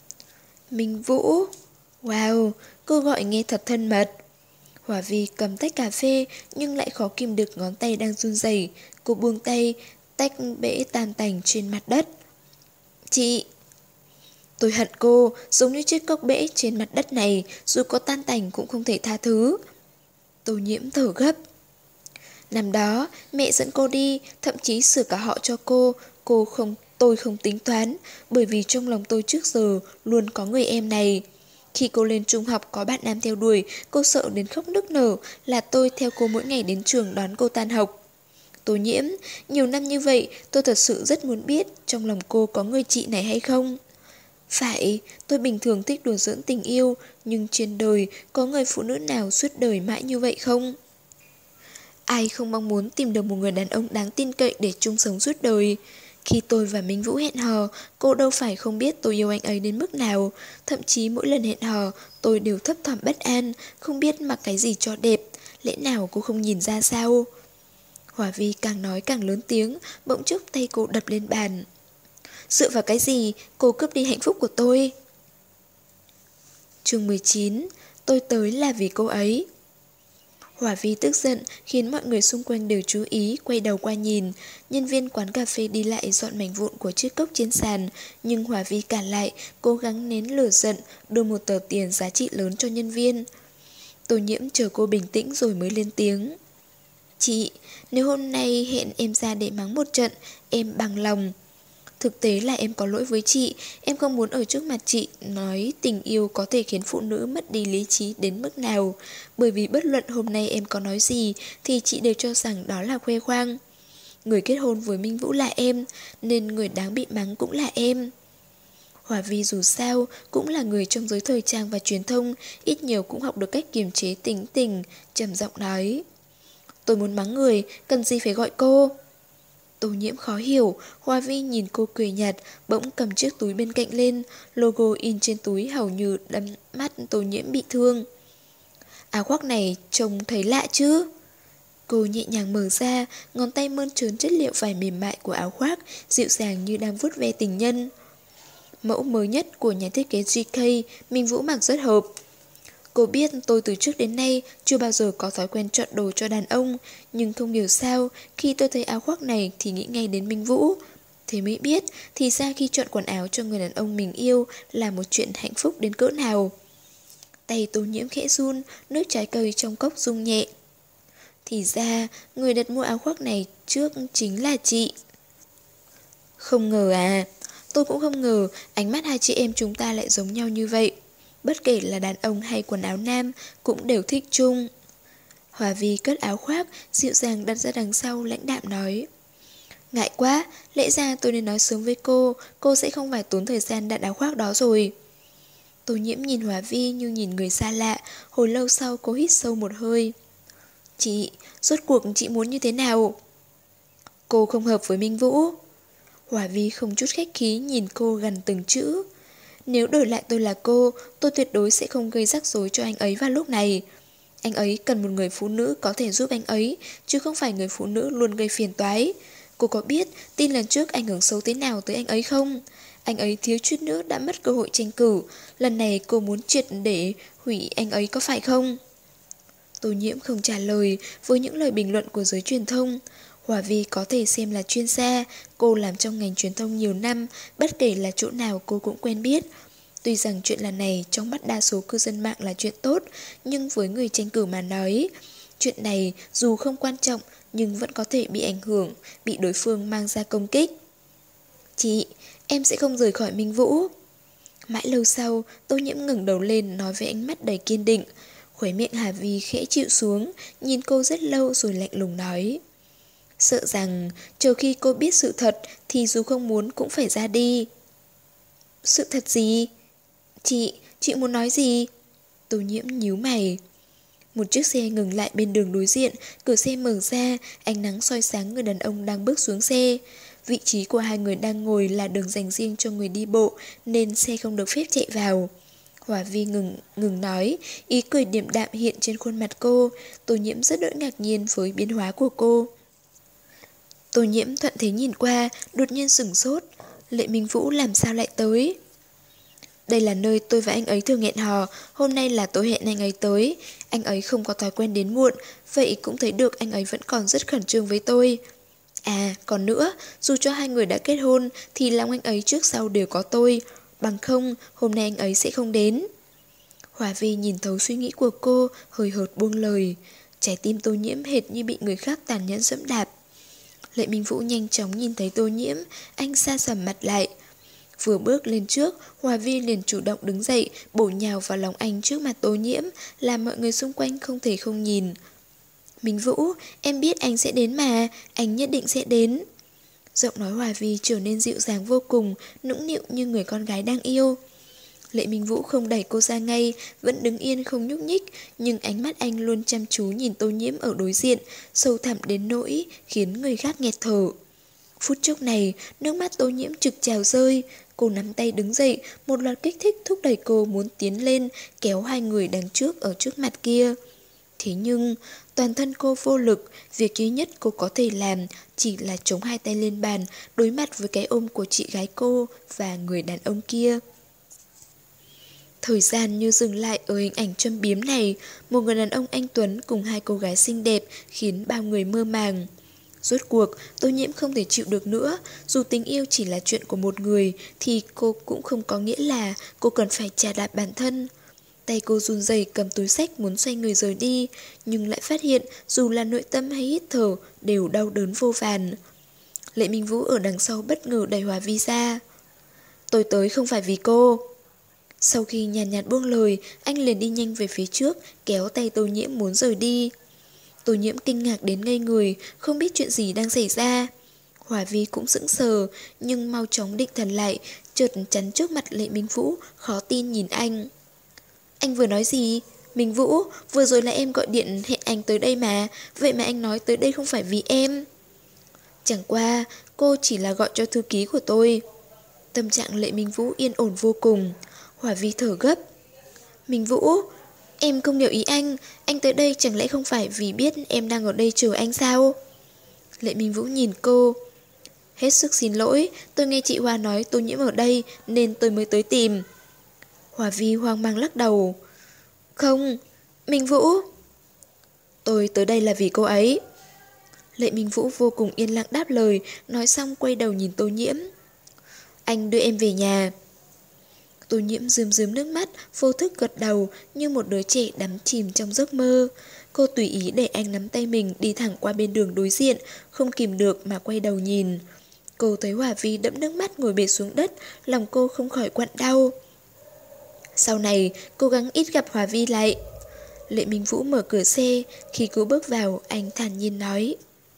[SPEAKER 1] Minh Vũ? Wow, cô gọi nghe thật thân mật. Hòa Vi cầm tách cà phê nhưng lại khó kìm được ngón tay đang run rẩy. Cô buông tay, tách bể tan tành trên mặt đất. Chị... Tôi hận cô, giống như chiếc cốc bể trên mặt đất này, dù có tan tành cũng không thể tha thứ. Tô Nhiễm thở gấp. Năm đó, mẹ dẫn cô đi, thậm chí sửa cả họ cho cô, cô không, tôi không tính toán, bởi vì trong lòng tôi trước giờ luôn có người em này. Khi cô lên trung học có bạn nam theo đuổi, cô sợ đến khóc nức nở, là tôi theo cô mỗi ngày đến trường đón cô tan học. Tô Nhiễm, nhiều năm như vậy, tôi thật sự rất muốn biết trong lòng cô có người chị này hay không. Phải, tôi bình thường thích đùa giỡn tình yêu, nhưng trên đời có người phụ nữ nào suốt đời mãi như vậy không? Ai không mong muốn tìm được một người đàn ông đáng tin cậy để chung sống suốt đời. Khi tôi và Minh Vũ hẹn hò, cô đâu phải không biết tôi yêu anh ấy đến mức nào. Thậm chí mỗi lần hẹn hò, tôi đều thấp thỏm bất an, không biết mặc cái gì cho đẹp. Lẽ nào cô không nhìn ra sao? Hòa Vi càng nói càng lớn tiếng, bỗng chốc tay cô đập lên bàn. Dựa vào cái gì cô cướp đi hạnh phúc của tôi? Chương mười chín. Tôi tới là vì cô ấy. Hòa Vi tức giận khiến mọi người xung quanh đều chú ý, quay đầu qua nhìn. Nhân viên quán cà phê đi lại dọn mảnh vụn của chiếc cốc trên sàn, nhưng Hòa Vi cản lại, cố gắng nén lửa giận, đưa một tờ tiền giá trị lớn cho nhân viên. Tô Nhiễm chờ cô bình tĩnh rồi mới lên tiếng. Chị, nếu hôm nay hẹn em ra để mắng một trận, em bằng lòng. Thực tế là em có lỗi với chị, em không muốn ở trước mặt chị nói tình yêu có thể khiến phụ nữ mất đi lý trí đến mức nào. Bởi vì bất luận hôm nay em có nói gì thì chị đều cho rằng đó là khoe khoang. Người kết hôn với Minh Vũ là em, nên người đáng bị mắng cũng là em. Hòa Vi dù sao cũng là người trong giới thời trang và truyền thông, ít nhiều cũng học được cách kiềm chế tính tình, trầm giọng nói. Tôi muốn mắng người, cần gì phải gọi cô? Tô Nhiễm khó hiểu, Hoa Vi nhìn cô cười nhạt, bỗng cầm chiếc túi bên cạnh lên, logo in trên túi hầu như đâm mắt Tô Nhiễm bị thương. Áo khoác này trông thấy lạ chứ? Cô nhẹ nhàng mở ra, ngón tay mơn trớn chất liệu vải mềm mại của áo khoác, dịu dàng như đang vuốt ve tình nhân. Mẫu mới nhất của nhà thiết kế giê ca, Minh Vũ mặc rất hợp. Cô biết tôi từ trước đến nay chưa bao giờ có thói quen chọn đồ cho đàn ông, nhưng không hiểu sao khi tôi thấy áo khoác này thì nghĩ ngay đến Minh Vũ. Thế mới biết thì ra khi chọn quần áo cho người đàn ông mình yêu là một chuyện hạnh phúc đến cỡ nào. Tay Tô Nhiễm khẽ run, nước trái cây trong cốc rung nhẹ. Thì ra người đặt mua áo khoác này trước chính là chị. Không ngờ à, tôi cũng không ngờ ánh mắt hai chị em chúng ta lại giống nhau như vậy. Bất kể là đàn ông hay quần áo nam cũng đều thích chung. Hòa Vi cất áo khoác, dịu dàng đặt ra đằng sau, lãnh đạm nói. Ngại quá, lẽ ra tôi nên nói sớm với cô, cô sẽ không phải tốn thời gian đặt áo khoác đó rồi. Tô Nhiễm nhìn Hòa Vi như nhìn người xa lạ, hồi lâu sau cô hít sâu một hơi. Chị, rốt cuộc chị muốn như thế nào? Cô không hợp với Minh Vũ. Hòa Vi không chút khách khí nhìn cô gần từng chữ. Nếu đổi lại tôi là cô, tôi tuyệt đối sẽ không gây rắc rối cho anh ấy vào lúc này. Anh ấy cần một người phụ nữ có thể giúp anh ấy, chứ không phải người phụ nữ luôn gây phiền toái. Cô có biết tin lần trước ảnh hưởng xấu thế nào tới anh ấy không? Anh ấy thiếu chút nữa đã mất cơ hội tranh cử. Lần này cô muốn triệt để hủy anh ấy có phải không? Tô Nhiễm không trả lời với những lời bình luận của giới truyền thông. Hòa Vi có thể xem là chuyên gia, cô làm trong ngành truyền thông nhiều năm, bất kể là chỗ nào cô cũng quen biết. Tuy rằng chuyện lần này trong mắt đa số cư dân mạng là chuyện tốt, nhưng với người tranh cử mà nói, chuyện này dù không quan trọng nhưng vẫn có thể bị ảnh hưởng, bị đối phương mang ra công kích. Chị, em sẽ không rời khỏi Minh Vũ. Mãi lâu sau, Tô Nhiễm ngẩng đầu lên nói với ánh mắt đầy kiên định. Khóe miệng Hà Vi khẽ chịu xuống, nhìn cô rất lâu rồi lạnh lùng nói. Sợ rằng chờ khi cô biết sự thật thì dù không muốn cũng phải ra đi. Sự thật gì? Chị, chị muốn nói gì? Tô Nhiễm nhíu mày. Một chiếc xe ngừng lại bên đường đối diện, cửa xe mở ra, ánh nắng soi sáng người đàn ông đang bước xuống xe. Vị trí của hai người đang ngồi là đường dành riêng cho người đi bộ, nên xe không được phép chạy vào. Hòa Vi ngừng, ngừng nói, ý cười điềm đạm hiện trên khuôn mặt cô. Tô Nhiễm rất đỡ ngạc nhiên với biến hóa của cô. Tô Nhiễm thuận thế nhìn qua, đột nhiên sửng sốt. Lệ Minh Vũ làm sao lại tới? Đây là nơi tôi và anh ấy thường hẹn hò, hôm nay là tôi hẹn anh ấy tới. Anh ấy không có thói quen đến muộn, vậy cũng thấy được anh ấy vẫn còn rất khẩn trương với tôi. À, còn nữa, dù cho hai người đã kết hôn thì lòng anh ấy trước sau đều có tôi. Bằng không, hôm nay anh ấy sẽ không đến. Hòa Vi nhìn thấu suy nghĩ của cô, hơi hợt buông lời. Trái tim Tô Nhiễm hệt như bị người khác tàn nhẫn dẫm đạp. Lệ Minh Vũ nhanh chóng nhìn thấy Tô Nhiễm, anh sa sầm mặt lại. Vừa bước lên trước, Hòa Vi liền chủ động đứng dậy, bổ nhào vào lòng anh trước mặt Tô Nhiễm, làm mọi người xung quanh không thể không nhìn. Minh Vũ, em biết anh sẽ đến mà, anh nhất định sẽ đến. Giọng nói Hòa Vi trở nên dịu dàng vô cùng, nũng nịu như người con gái đang yêu. Lệ Minh Vũ không đẩy cô ra ngay, vẫn đứng yên không nhúc nhích, nhưng ánh mắt anh luôn chăm chú nhìn Tô Nhiễm ở đối diện, sâu thẳm đến nỗi khiến người khác nghẹt thở. Phút chốc này, nước mắt Tô Nhiễm trực trào rơi. Cô nắm tay đứng dậy, một loạt kích thích thúc đẩy cô muốn tiến lên, kéo hai người đằng trước ở trước mặt kia. Thế nhưng, toàn thân cô vô lực, việc duy nhất cô có thể làm chỉ là chống hai tay lên bàn, đối mặt với cái ôm của chị gái cô và người đàn ông kia. Thời gian như dừng lại ở hình ảnh châm biếm này, một người đàn ông anh tuấn cùng hai cô gái xinh đẹp khiến bao người mơ màng. Rốt cuộc, Tô Nhiễm không thể chịu được nữa, dù tình yêu chỉ là chuyện của một người thì cô cũng không có nghĩa là cô cần phải trà đạp bản thân. Tay cô run rẩy cầm túi xách muốn xoay người rời đi, nhưng lại phát hiện dù là nội tâm hay hít thở đều đau đớn vô vàn. Lệ Minh Vũ ở đằng sau bất ngờ đẩy Hòa Vi ra. Tôi tới không phải vì cô. Sau khi nhàn nhạt, nhạt buông lời, anh liền đi nhanh về phía trước, kéo tay Tô Nhiễm muốn rời đi. Tô Nhiễm kinh ngạc đến ngây người, không biết chuyện gì đang xảy ra. Hòa Vi cũng sững sờ, nhưng mau chóng định thần lại, chợt chắn trước mặt Lệ Minh Vũ, khó tin nhìn anh. Anh vừa nói gì? Minh Vũ, vừa rồi là em gọi điện hẹn anh tới đây mà, vậy mà anh nói tới đây không phải vì em. Chẳng qua, cô chỉ là gọi cho thư ký của tôi. Tâm trạng Lệ Minh Vũ yên ổn vô cùng. Hòa Vi thở gấp. Minh Vũ, em không hiểu ý anh, anh tới đây chẳng lẽ không phải vì biết em đang ở đây chờ anh sao? Lệ Minh Vũ nhìn cô. Hết sức xin lỗi, tôi nghe chị Hoa nói Tô Nhiễm ở đây nên tôi mới tới tìm. Hòa Vi hoang mang lắc đầu. Không, Minh Vũ. Tôi tới đây là vì cô ấy. Lệ Minh Vũ vô cùng yên lặng đáp lời, nói xong quay đầu nhìn Tô Nhiễm. Anh đưa em về nhà. Tô Nhiễm rơm rớm nước mắt, vô thức gật đầu như một đứa trẻ đắm chìm trong giấc mơ. Cô tùy ý để anh nắm tay mình đi thẳng qua bên đường đối diện, không kìm được mà quay đầu nhìn. Cô thấy Hòa Vi đẫm nước mắt ngồi bệt xuống đất, lòng cô không khỏi quặn đau. Sau này, cố gắng ít gặp Hòa Vi lại. Lệ Minh Vũ mở cửa xe, khi cô bước vào, anh thản nhiên nói.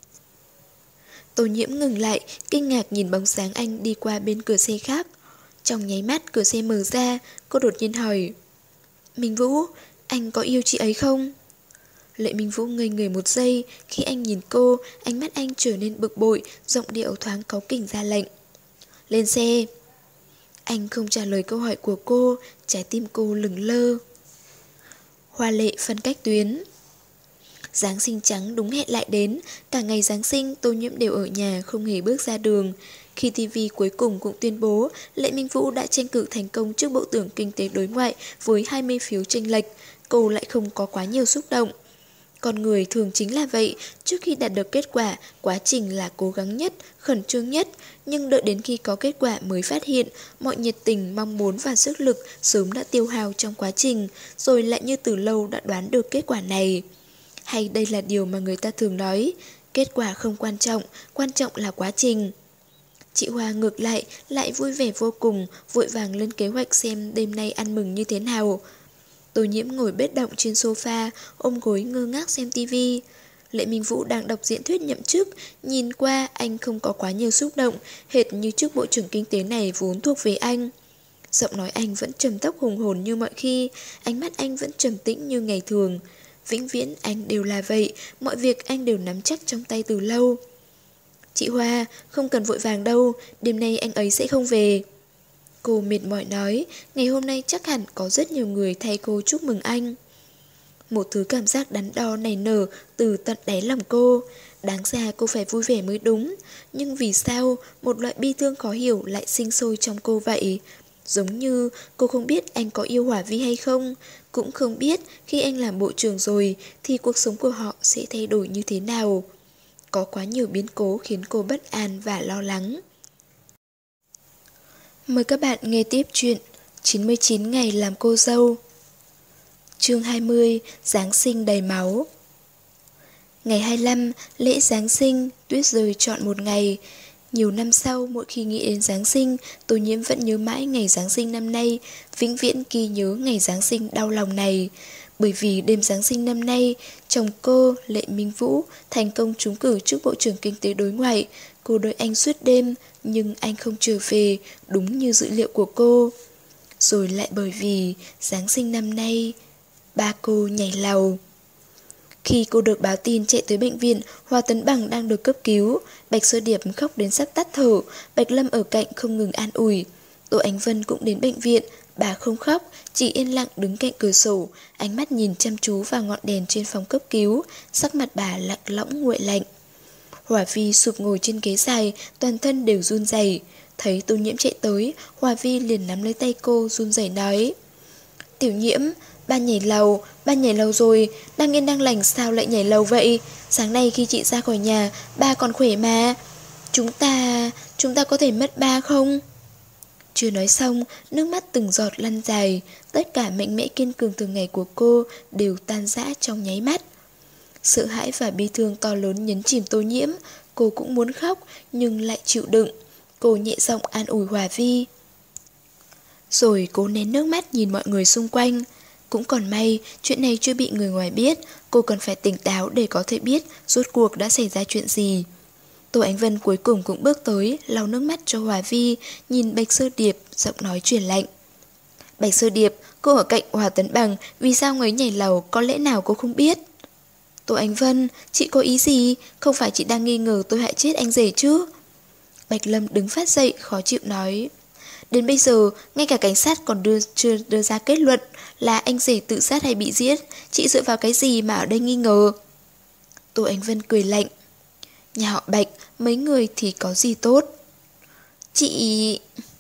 [SPEAKER 1] Tô Nhiễm ngừng lại, kinh ngạc nhìn bóng sáng anh đi qua bên cửa xe khác. Trong nháy mắt cửa xe mở ra, cô đột nhiên hỏi. Minh Vũ, anh có yêu chị ấy không? Lệ Minh Vũ ngây người một giây, khi anh nhìn cô, ánh mắt anh trở nên bực bội, giọng điệu thoáng cáu kỉnh ra lệnh. Lên xe. Anh không trả lời câu hỏi của cô, trái tim cô lửng lơ. Hoa lệ phân cách tuyến. Giáng sinh trắng đúng hẹn lại đến, cả ngày Giáng sinh Tô Nhiễm đều ở nhà không hề bước ra đường. Khi ti vi cuối cùng cũng tuyên bố Lệ Minh Vũ đã tranh cử thành công trước Bộ trưởng Kinh tế Đối ngoại với hai mươi phiếu chênh lệch, cô lại không có quá nhiều xúc động. Con người thường chính là vậy, trước khi đạt được kết quả, quá trình là cố gắng nhất, khẩn trương nhất, nhưng đợi đến khi có kết quả mới phát hiện mọi nhiệt tình, mong muốn và sức lực sớm đã tiêu hao trong quá trình, rồi lại như từ lâu đã đoán được kết quả này. Hay đây là điều mà người ta thường nói, kết quả không quan trọng, quan trọng là quá trình. Chị Hoa ngược lại, lại vui vẻ vô cùng, vội vàng lên kế hoạch xem đêm nay ăn mừng như thế nào. Tô Nhiễm ngồi bết động trên sofa, ôm gối ngơ ngác xem tivi. Lệ Minh Vũ đang đọc diễn thuyết nhậm chức, nhìn qua anh không có quá nhiều xúc động, hệt như chức bộ trưởng kinh tế này vốn thuộc về anh. Giọng nói anh vẫn trầm tốc hùng hồn như mọi khi, ánh mắt anh vẫn trầm tĩnh như ngày thường. Vĩnh viễn anh đều là vậy, mọi việc anh đều nắm chắc trong tay từ lâu. Chị Hoa, không cần vội vàng đâu, đêm nay anh ấy sẽ không về. Cô mệt mỏi nói, ngày hôm nay chắc hẳn có rất nhiều người thay cô chúc mừng anh. Một thứ cảm giác đắn đo nảy nở từ tận đáy lòng cô. Đáng ra cô phải vui vẻ mới đúng, nhưng vì sao một loại bi thương khó hiểu lại sinh sôi trong cô vậy? Giống như cô không biết anh có yêu Hòa Vi hay không, cũng không biết khi anh làm bộ trưởng rồi thì cuộc sống của họ sẽ thay đổi như thế nào. Có quá nhiều biến cố khiến cô bất an và lo lắng. Mời các bạn nghe tiếp chuyện chín mươi chín ngày làm cô dâu. Chương hai mươi, Giáng sinh đầy máu. Ngày hai mươi lăm, lễ Giáng sinh, tuyết rơi trọn một ngày. Nhiều năm sau, mỗi khi nghĩ đến Giáng sinh, Tô Nhiễm vẫn nhớ mãi ngày Giáng sinh năm nay, vĩnh viễn ghi nhớ ngày Giáng sinh đau lòng này. Bởi vì đêm Giáng sinh năm nay, chồng cô, Lệ Minh Vũ, thành công trúng cử chức Bộ trưởng Kinh tế Đối ngoại. Cô đợi anh suốt đêm, nhưng anh không trở về, đúng như dự liệu của cô. Rồi lại bởi vì Giáng sinh năm nay, ba cô nhảy lầu. Khi cô được báo tin chạy tới bệnh viện, Hoa Tấn Bằng đang được cấp cứu. Bạch Sơ Điệp khóc đến sắp tắt thở, Bạch Lâm ở cạnh không ngừng an ủi. Tô Ánh Vân cũng đến bệnh viện, bà không khóc, chỉ yên lặng đứng cạnh cửa sổ, ánh mắt nhìn chăm chú vào ngọn đèn trên phòng cấp cứu, sắc mặt bà lạnh lõng nguội lạnh. Hòa Vi sụp ngồi trên ghế dài, toàn thân đều run rẩy. Thấy Tô Nhiễm chạy tới, Hòa Vi liền nắm lấy tay cô run rẩy nói: Tiểu Nhiễm, ba nhảy lầu, ba nhảy lầu rồi, đang yên đang lành sao lại nhảy lầu vậy? Sáng nay khi chị ra khỏi nhà, ba còn khỏe mà. Chúng ta, chúng ta có thể mất ba không? Chưa nói xong, nước mắt từng giọt lăn dài, tất cả mạnh mẽ kiên cường thường ngày của cô đều tan rã trong nháy mắt. Sợ hãi và bi thương to lớn nhấn chìm Tô Nhiễm, cô cũng muốn khóc nhưng lại chịu đựng. Cô nhẹ giọng an ủi Hòa Vi. Rồi cố nén nước mắt nhìn mọi người xung quanh. Cũng còn may, chuyện này chưa bị người ngoài biết, cô cần phải tỉnh táo để có thể biết rốt cuộc đã xảy ra chuyện gì. Tô Ánh Vân cuối cùng cũng bước tới, lau nước mắt cho Hòa Vi, nhìn Bạch Sơ Điệp, giọng nói truyền lạnh. Bạch Sơ Điệp, cô ở cạnh Hòa Tấn Bằng, vì sao người nhảy lầu, có lẽ nào cô không biết? Tô Ánh Vân, chị có ý gì? Không phải chị đang nghi ngờ tôi hại chết anh rể chứ? Bạch Lâm đứng phát dậy, khó chịu nói. Đến bây giờ, ngay cả cảnh sát còn đưa, chưa đưa ra kết luận là anh rể tự sát hay bị giết. Chị dựa vào cái gì mà ở đây nghi ngờ? Tô Ánh Vân cười lạnh. Nhà họ Bạch, mấy người thì có gì tốt? Chị...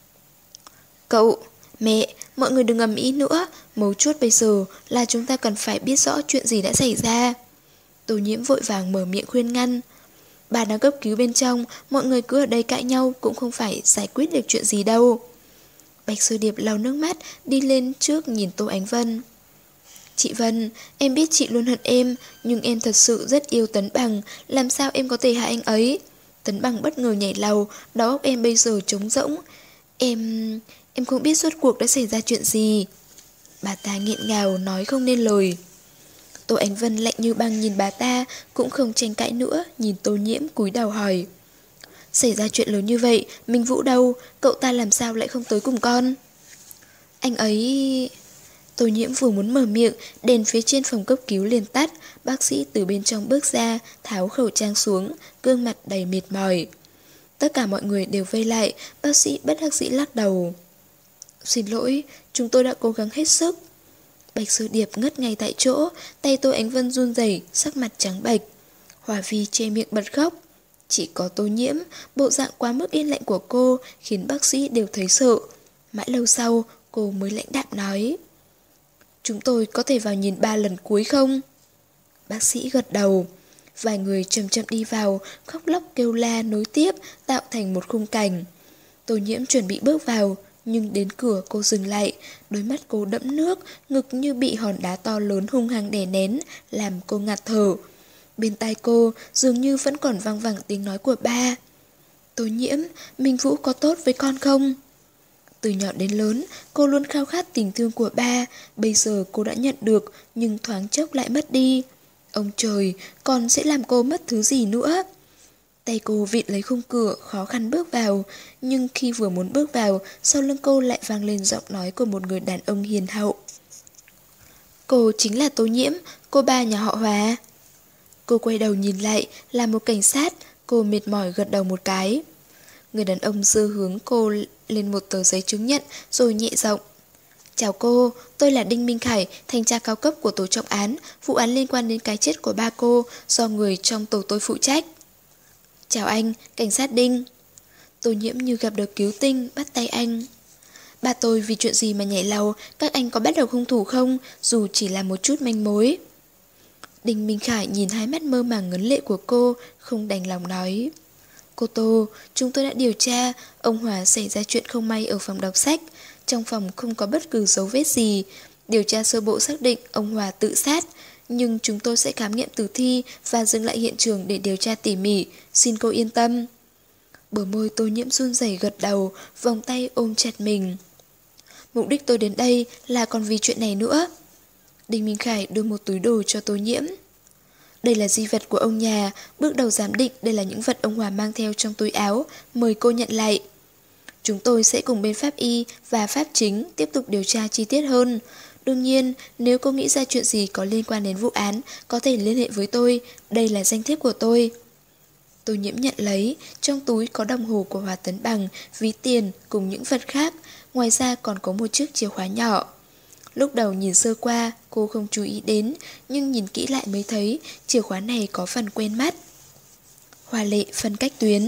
[SPEAKER 1] Cậu, mẹ, mọi người đừng ầm ĩ nữa. Mấu chốt bây giờ là chúng ta cần phải biết rõ chuyện gì đã xảy ra. Tô Nhiễm vội vàng mở miệng khuyên ngăn. Bà đang cấp cứu bên trong, mọi người cứ ở đây cãi nhau cũng không phải giải quyết được chuyện gì đâu. Bạch Sư Điệp lau nước mắt, đi lên trước nhìn Tô Ánh Vân. Chị Vân, em biết chị luôn hận em, nhưng em thật sự rất yêu Tấn Bằng, làm sao em có thể hại anh ấy? Tấn Bằng bất ngờ nhảy lầu, đầu óc em bây giờ trống rỗng. Em... em không biết rốt cuộc đã xảy ra chuyện gì. Bà ta nghẹn ngào nói không nên lời. Tô Ánh Vân lạnh như băng nhìn bà ta, cũng không tranh cãi nữa, nhìn Tô Nhiễm cúi đầu hỏi. Xảy ra chuyện lớn như vậy, Minh Vũ đâu, cậu ta làm sao lại không tới cùng con? Anh ấy... Tô Nhiễm vừa muốn mở miệng, đèn phía trên phòng cấp cứu liền tắt, bác sĩ từ bên trong bước ra, tháo khẩu trang xuống, gương mặt đầy mệt mỏi. Tất cả mọi người đều vây lại, bác sĩ bất đắc dĩ lắc đầu. Xin lỗi, chúng tôi đã cố gắng hết sức. Bạch Sư Điệp ngất ngay tại chỗ, tay Tô Ánh Vân run rẩy, sắc mặt trắng bệch. Hòa Vi che miệng bật khóc. Chỉ có Tô Nhiễm, bộ dạng quá mức yên lặng của cô khiến bác sĩ đều thấy sợ. Mãi lâu sau, cô mới lãnh đạm nói. Chúng tôi có thể vào nhìn ba lần cuối không? Bác sĩ gật đầu. Vài người chậm chậm đi vào, khóc lóc kêu la nối tiếp, tạo thành một khung cảnh. Tô Nhiễm chuẩn bị bước vào, nhưng đến cửa cô dừng lại, đôi mắt cô đẫm nước, ngực như bị hòn đá to lớn hung hăng đè nén, làm cô ngạt thở. Bên tai cô dường như vẫn còn vang vẳng tiếng nói của ba. Tô Nhiễm, Minh Vũ có tốt với con không? Từ nhỏ đến lớn, cô luôn khao khát tình thương của ba, bây giờ cô đã nhận được, nhưng thoáng chốc lại mất đi. Ông trời, con sẽ làm cô mất thứ gì nữa? Tay cô vịn lấy khung cửa, khó khăn bước vào, nhưng khi vừa muốn bước vào, sau lưng cô lại vang lên giọng nói của một người đàn ông hiền hậu. Cô chính là Tô Nhiễm, cô ba nhà họ Hòa. Cô quay đầu nhìn lại, là một cảnh sát, cô mệt mỏi gật đầu một cái. Người đàn ông giơ hướng cô lên một tờ giấy chứng nhận, rồi nhẹ giọng. Chào cô, tôi là Đinh Minh Khải, thanh tra cao cấp của tổ trọng án, vụ án liên quan đến cái chết của ba cô, do người trong tổ tôi phụ trách. Chào anh, cảnh sát Đinh. Tô Nhiễm như gặp được cứu tinh, bắt tay anh. Ba tôi vì chuyện gì mà nhảy lầu, các anh có bắt được hung thủ không, dù chỉ là một chút manh mối. Đinh Minh Khải nhìn hai mắt mơ màng ngấn lệ của cô, không đành lòng nói. Cô Tô, chúng tôi đã điều tra, ông Hòa xảy ra chuyện không may ở phòng đọc sách. Trong phòng không có bất cứ dấu vết gì. Điều tra sơ bộ xác định ông Hòa tự sát. Nhưng chúng tôi sẽ khám nghiệm tử thi và dừng lại hiện trường để điều tra tỉ mỉ. Xin cô yên tâm. Bờ môi Tô Nhiễm run rẩy gật đầu, vòng tay ôm chặt mình. Mục đích tôi đến đây là còn vì chuyện này nữa. Đinh Minh Khải đưa một túi đồ cho Tô Nhiễm. Đây là di vật của ông nhà, bước đầu giám định đây là những vật ông Hòa mang theo trong túi áo, mời cô nhận lại. Chúng tôi sẽ cùng bên pháp y và pháp chính tiếp tục điều tra chi tiết hơn. Đương nhiên, nếu cô nghĩ ra chuyện gì có liên quan đến vụ án, có thể liên hệ với tôi, đây là danh thiếp của tôi. Tô Nhiễm nhận lấy, trong túi có đồng hồ của Hòa Tấn Bằng, ví tiền cùng những vật khác, ngoài ra còn có một chiếc chìa khóa nhỏ. Lúc đầu nhìn sơ qua, cô không chú ý đến, nhưng nhìn kỹ lại mới thấy chìa khóa này có phần quen mắt. Hoa lệ phân cách tuyến.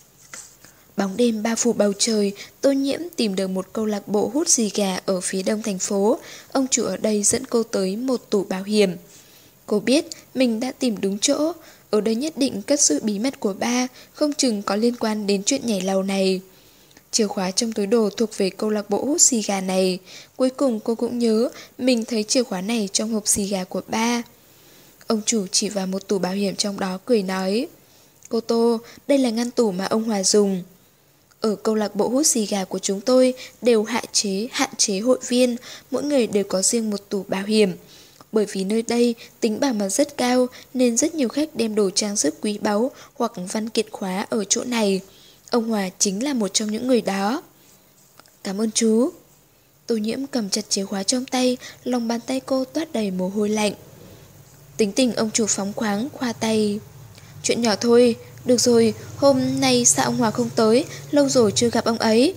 [SPEAKER 1] Bóng đêm bao phủ bầu trời, Tô Nhiễm tìm được một câu lạc bộ hút xì gà ở phía đông thành phố. Ông chủ ở đây dẫn cô tới một tủ bảo hiểm. Cô biết mình đã tìm đúng chỗ, ở đây nhất định cất giữ bí mật của ba, không chừng có liên quan đến chuyện nhảy lầu này. Chìa khóa trong túi đồ thuộc về câu lạc bộ hút xì gà này. Cuối cùng cô cũng nhớ mình thấy chìa khóa này trong hộp xì gà của ba. Ông chủ chỉ vào một tủ bảo hiểm trong đó cười nói. Cô Tô, đây là ngăn tủ mà ông Hòa dùng. Ở câu lạc bộ hút xì gà của chúng tôi đều hạn chế hạn chế hội viên, mỗi người đều có riêng một tủ bảo hiểm. Bởi vì nơi đây tính bảo mật rất cao nên rất nhiều khách đem đồ trang sức quý báu hoặc văn kiện khóa ở chỗ này. Ông Hòa chính là một trong những người đó. Cảm ơn chú. Tô Nhiễm cầm chặt chìa khóa trong tay, lòng bàn tay cô toát đầy mồ hôi lạnh. Tính tình ông chủ phóng khoáng, khoa tay. Chuyện nhỏ thôi, được rồi, hôm nay sao ông Hòa không tới, lâu rồi chưa gặp ông ấy.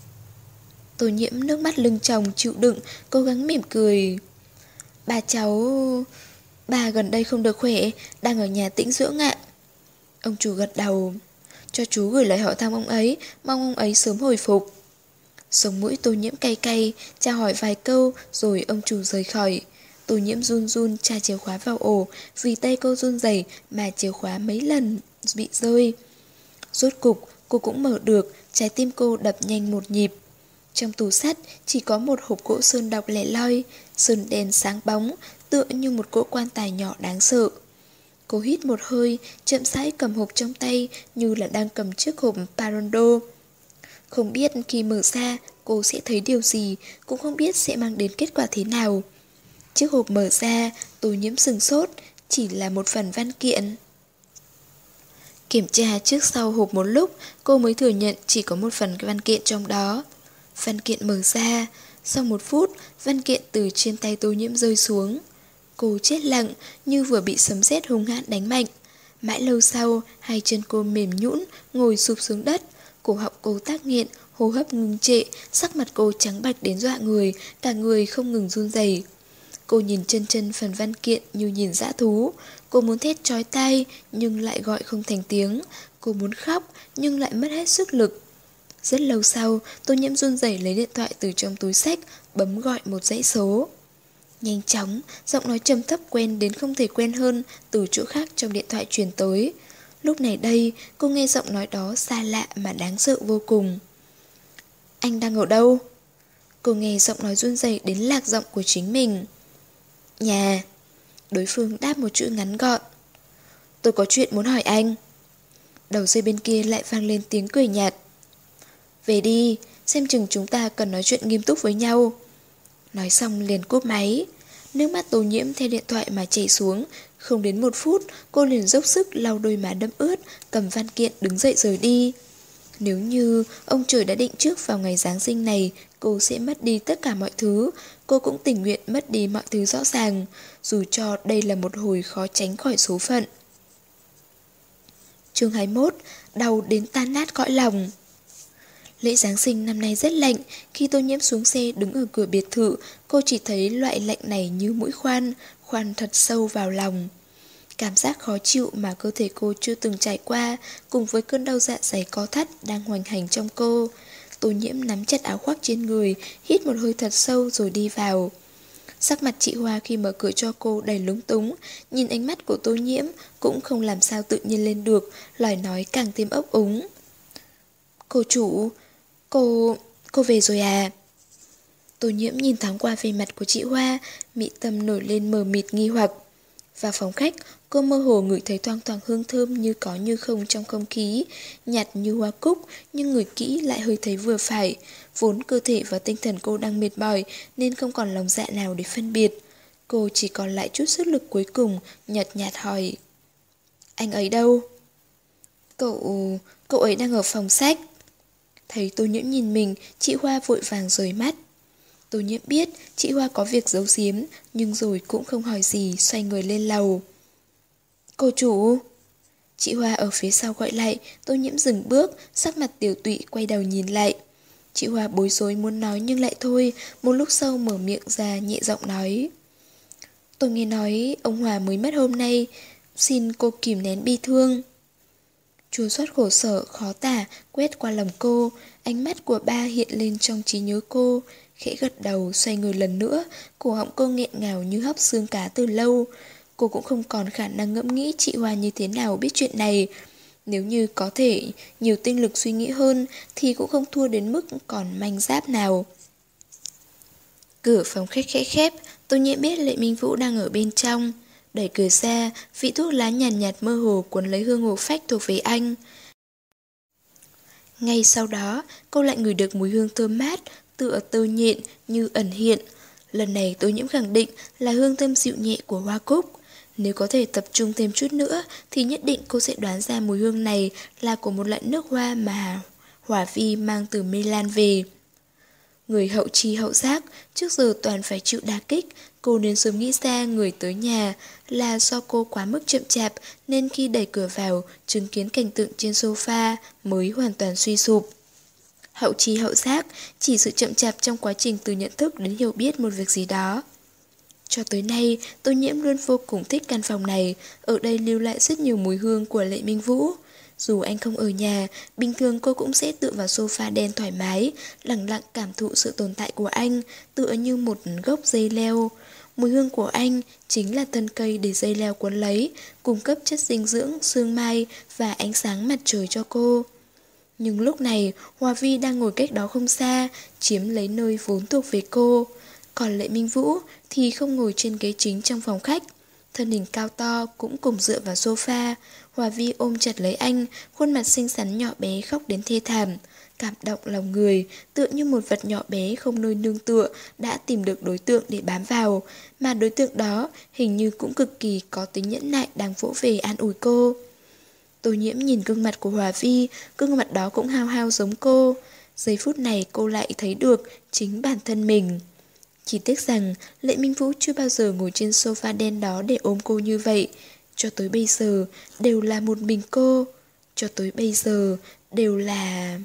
[SPEAKER 1] Tô Nhiễm nước mắt lưng tròng chịu đựng, cố gắng mỉm cười. Bà cháu... Bà gần đây không được khỏe, đang ở nhà tĩnh dưỡng ạ. Ông chủ gật đầu. Cho chú gửi lời hỏi thăm ông ấy, mong ông ấy sớm hồi phục. Sống mũi Tô Nhiễm cay cay, chào hỏi vài câu rồi ông chủ rời khỏi. Tô Nhiễm run run tra chìa khóa vào ổ, vì tay cô run rẩy mà chìa khóa mấy lần bị rơi. Rốt cục cô cũng mở được, trái tim cô đập nhanh một nhịp. Trong tủ sắt chỉ có một hộp gỗ sơn độc lẻ loi, sơn đen sáng bóng, tựa như một cỗ quan tài nhỏ đáng sợ. Cô hít một hơi, chậm rãi cầm hộp trong tay như là đang cầm chiếc hộp Parondo. Không biết khi mở ra cô sẽ thấy điều gì, cũng không biết sẽ mang đến kết quả thế nào. Chiếc hộp mở ra, Tô Nhiễm sừng sốt, chỉ là một phần văn kiện. Kiểm tra trước sau hộp một lúc, cô mới thừa nhận chỉ có một phần văn kiện trong đó. Văn kiện mở ra, sau một phút, văn kiện từ trên tay Tô Nhiễm rơi xuống. Cô chết lặng, như vừa bị sấm sét hung hãn đánh mạnh. Mãi lâu sau, hai chân cô mềm nhũn, ngồi sụp xuống đất, cổ họng cô tắc nghẹn, hô hấp ngừng trệ, sắc mặt cô trắng bạch đến dọa người, cả người không ngừng run rẩy. Cô nhìn chân chân phần văn kiện như nhìn dã thú. Cô muốn thét chói tai nhưng lại gọi không thành tiếng. Cô muốn khóc nhưng lại mất hết sức lực. Rất lâu sau, Tô Nhiễm run rẩy lấy điện thoại từ trong túi xách, bấm gọi một dãy số. Nhanh chóng, giọng nói trầm thấp quen đến không thể quen hơn từ chỗ khác trong điện thoại truyền tới. Lúc này đây, cô nghe giọng nói đó xa lạ mà đáng sợ vô cùng. Anh đang ở đâu? Cô nghe giọng nói run rẩy đến lạc giọng của chính mình. Nhà. Đối phương đáp một chữ ngắn gọn. Tôi có chuyện muốn hỏi anh. Đầu dây bên kia lại vang lên tiếng cười nhạt. Về đi, xem chừng chúng ta cần nói chuyện nghiêm túc với nhau. Nói xong liền cúp máy. Nước mắt Tô Nhiễm theo điện thoại mà chảy xuống. Không đến một phút, cô liền dốc sức lau đôi má đẫm ướt, cầm văn kiện đứng dậy rời đi. Nếu như ông trời đã định trước vào ngày Giáng sinh này, cô sẽ mất đi tất cả mọi thứ. Cô cũng tình nguyện mất đi mọi thứ rõ ràng, dù cho đây là một hồi khó tránh khỏi số phận. Chương hai mươi mốt. Đau đến tan nát cõi lòng. Lễ Giáng sinh năm nay rất lạnh. Khi Tô Nhiễm xuống xe đứng ở cửa biệt thự, cô chỉ thấy loại lạnh này như mũi khoan, khoan thật sâu vào lòng. Cảm giác khó chịu mà cơ thể cô chưa từng trải qua, cùng với cơn đau dạ dày co thắt đang hoành hành trong cô. Tô Nhiễm nắm chặt áo khoác trên người, hít một hơi thật sâu rồi đi vào. Sắc mặt chị Hoa khi mở cửa cho cô đầy lúng túng, nhìn ánh mắt của Tô Nhiễm cũng không làm sao tự nhiên lên được, lời nói càng thêm ấp úng. Cô chủ, cô... cô về rồi à? Tô Nhiễm nhìn thoáng qua về mặt của chị Hoa, mị tâm nổi lên mờ mịt nghi hoặc. Vào phòng khách, cô mơ hồ ngửi thấy thoang thoảng hương thơm như có như không trong không khí, nhạt như hoa cúc, nhưng ngửi kỹ lại hơi thấy vừa phải. Vốn cơ thể và tinh thần cô đang mệt mỏi nên không còn lòng dạ nào để phân biệt. Cô chỉ còn lại chút sức lực cuối cùng, nhợt nhạt hỏi. Anh ấy đâu? Cậu... cậu ấy đang ở phòng sách. Thấy Tô Nhiễm nhìn mình, chị Hoa vội vàng rời mắt. Tô Nhiễm biết chị Hoa có việc giấu giếm, nhưng rồi cũng không hỏi gì, xoay người lên lầu. Cô chủ! Chị Hoa ở phía sau gọi lại, Tô Nhiễm dừng bước, sắc mặt tiểu tụy quay đầu nhìn lại. Chị Hoa bối rối muốn nói nhưng lại thôi, một lúc sau mở miệng ra nhẹ giọng nói. Tôi nghe nói ông Hòa mới mất hôm nay, xin cô kìm nén bi thương. Chua xót khổ sở, khó tả, quét qua lòng cô, ánh mắt của ba hiện lên trong trí nhớ cô. Khẽ gật đầu, xoay người lần nữa, cổ họng cô nghẹn ngào như hấp xương cá từ lâu. Cô cũng không còn khả năng ngẫm nghĩ chị Hoa như thế nào biết chuyện này. Nếu như có thể nhiều tinh lực suy nghĩ hơn thì cũng không thua đến mức còn manh giáp nào. Cửa phòng khách khẽ khép, Tô Nhiễm biết Lệ Minh Vũ đang ở bên trong. Đẩy cửa ra, vị thuốc lá nhàn nhạt, nhạt mơ hồ cuốn lấy hương hồ phách thuộc về anh. Ngay sau đó, cô lại ngửi được mùi hương thơm mát, tựa tơ nhện như ẩn hiện. Lần này Tô Nhiễm khẳng định là hương thơm dịu nhẹ của hoa cúc. Nếu có thể tập trung thêm chút nữa thì nhất định cô sẽ đoán ra mùi hương này là của một loại nước hoa mà Hòa Vi mang từ Milan về. Người hậu tri hậu giác, trước giờ toàn phải chịu đả kích, cô nên sớm nghĩ ra người tới nhà là do cô quá mức chậm chạp nên khi đẩy cửa vào, chứng kiến cảnh tượng trên sofa mới hoàn toàn suy sụp. Hậu tri hậu giác, chỉ sự chậm chạp trong quá trình từ nhận thức đến hiểu biết một việc gì đó. Cho tới nay, Tô Nhiễm luôn vô cùng thích căn phòng này, ở đây lưu lại rất nhiều mùi hương của Lệ Minh Vũ. Dù anh không ở nhà, bình thường cô cũng sẽ tựa vào sofa đen thoải mái, lặng lặng cảm thụ sự tồn tại của anh, tựa như một gốc dây leo. Mùi hương của anh chính là thân cây để dây leo cuốn lấy, cung cấp chất dinh dưỡng, sương mai và ánh sáng mặt trời cho cô. Nhưng lúc này, Hòa Vi đang ngồi cách đó không xa, chiếm lấy nơi vốn thuộc về cô. Còn Lệ Minh Vũ thì không ngồi trên ghế chính trong phòng khách. Thân hình cao to cũng cùng dựa vào sofa. Hòa Vi ôm chặt lấy anh, khuôn mặt xinh xắn nhỏ bé khóc đến thê thảm. Cảm động lòng người, tựa như một vật nhỏ bé không nơi nương tựa đã tìm được đối tượng để bám vào. Mà đối tượng đó hình như cũng cực kỳ có tính nhẫn nại đang vỗ về an ủi cô. Tô Nhiễm nhìn gương mặt của Hòa Vi, gương mặt đó cũng hao hao giống cô. Giây phút này cô lại thấy được chính bản thân mình. Chỉ tiếc rằng Lệ Minh Vũ chưa bao giờ ngồi trên sofa đen đó để ôm cô như vậy. Cho tới bây giờ đều là một mình cô. Cho tới bây giờ đều là...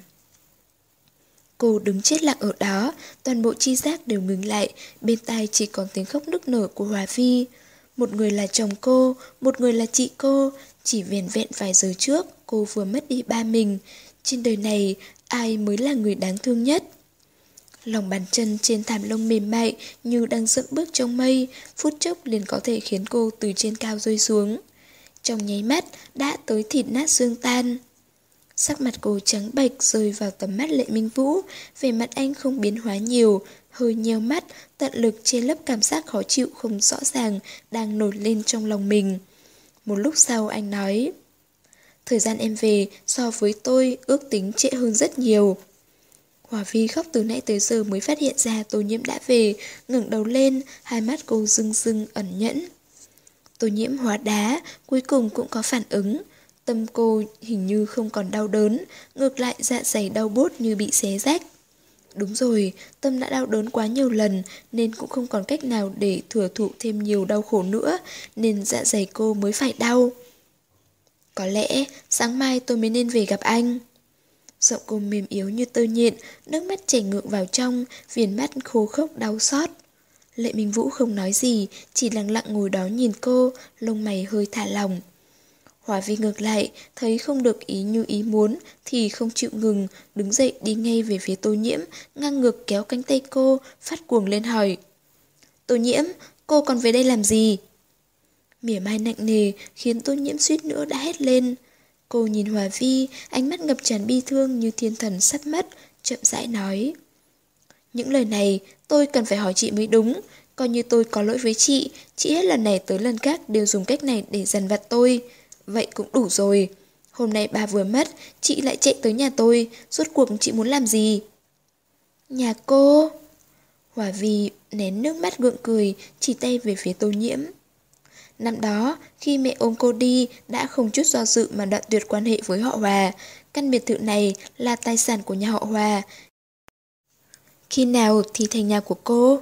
[SPEAKER 1] Cô đứng chết lặng ở đó, toàn bộ chi giác đều ngừng lại, bên tai chỉ còn tiếng khóc nức nở của Hòa Vi. Một người là chồng cô, một người là chị cô, chỉ vẻn vẹn vài giờ trước cô vừa mất đi ba mình. Trên đời này ai mới là người đáng thương nhất? Lòng bàn chân trên thảm lông mềm mại như đang dẫm bước trong mây, phút chốc liền có thể khiến cô từ trên cao rơi xuống. Trong nháy mắt đã tới thịt nát xương tan. Sắc mặt cô trắng bệch rơi vào tầm mắt Lệ Minh Vũ, vẻ mặt anh không biến hóa nhiều, hơi nheo mắt, tận lực che lấp cảm giác khó chịu không rõ ràng đang nổi lên trong lòng mình. Một lúc sau anh nói: thời gian em về so với tôi ước tính trễ hơn rất nhiều. Hòa Vi khóc từ nãy tới giờ mới phát hiện ra Tô Nhiễm đã về, ngẩng đầu lên, hai mắt cô rưng rưng ẩn nhẫn. Tô Nhiễm hóa đá, cuối cùng cũng có phản ứng. Tâm cô hình như không còn đau đớn, ngược lại dạ dày đau buốt như bị xé rách. Đúng rồi, tâm đã đau đớn quá nhiều lần nên cũng không còn cách nào để thừa thụ thêm nhiều đau khổ nữa, nên dạ dày cô mới phải đau. Có lẽ sáng mai tôi mới nên về gặp anh. Giọng cô mềm yếu như tơ nhện, nước mắt chảy ngược vào trong, viền mắt khô khốc đau xót. Lệ Minh Vũ không nói gì, chỉ lặng lặng ngồi đó nhìn cô, lông mày hơi thả lỏng. Hòa Vi ngược lại, thấy không được ý như ý muốn thì không chịu ngừng, đứng dậy đi ngay về phía Tô Nhiễm, ngang ngược kéo cánh tay cô, phát cuồng lên hỏi: Tô Nhiễm, cô còn về đây làm gì? Mỉa mai nặng nề khiến Tô Nhiễm suýt nữa đã hét lên. Cô nhìn Hòa Vi, ánh mắt ngập tràn bi thương như thiên thần sắp mất, chậm rãi nói: những lời này tôi cần phải hỏi chị mới đúng, coi như tôi có lỗi với chị, chị hết lần này tới lần khác đều dùng cách này để dằn vặt tôi. Vậy cũng đủ rồi. Hôm nay ba vừa mất, chị lại chạy tới nhà tôi, rốt cuộc chị muốn làm gì? Nhà cô? Hòa Vi nén nước mắt gượng cười, chỉ tay về phía Tô Nhiễm. Năm đó, khi mẹ ôm cô đi, đã không chút do dự mà đoạn tuyệt quan hệ với họ Hòa. Căn biệt thự này là tài sản của nhà họ Hòa. Khi nào thì thành nhà của cô?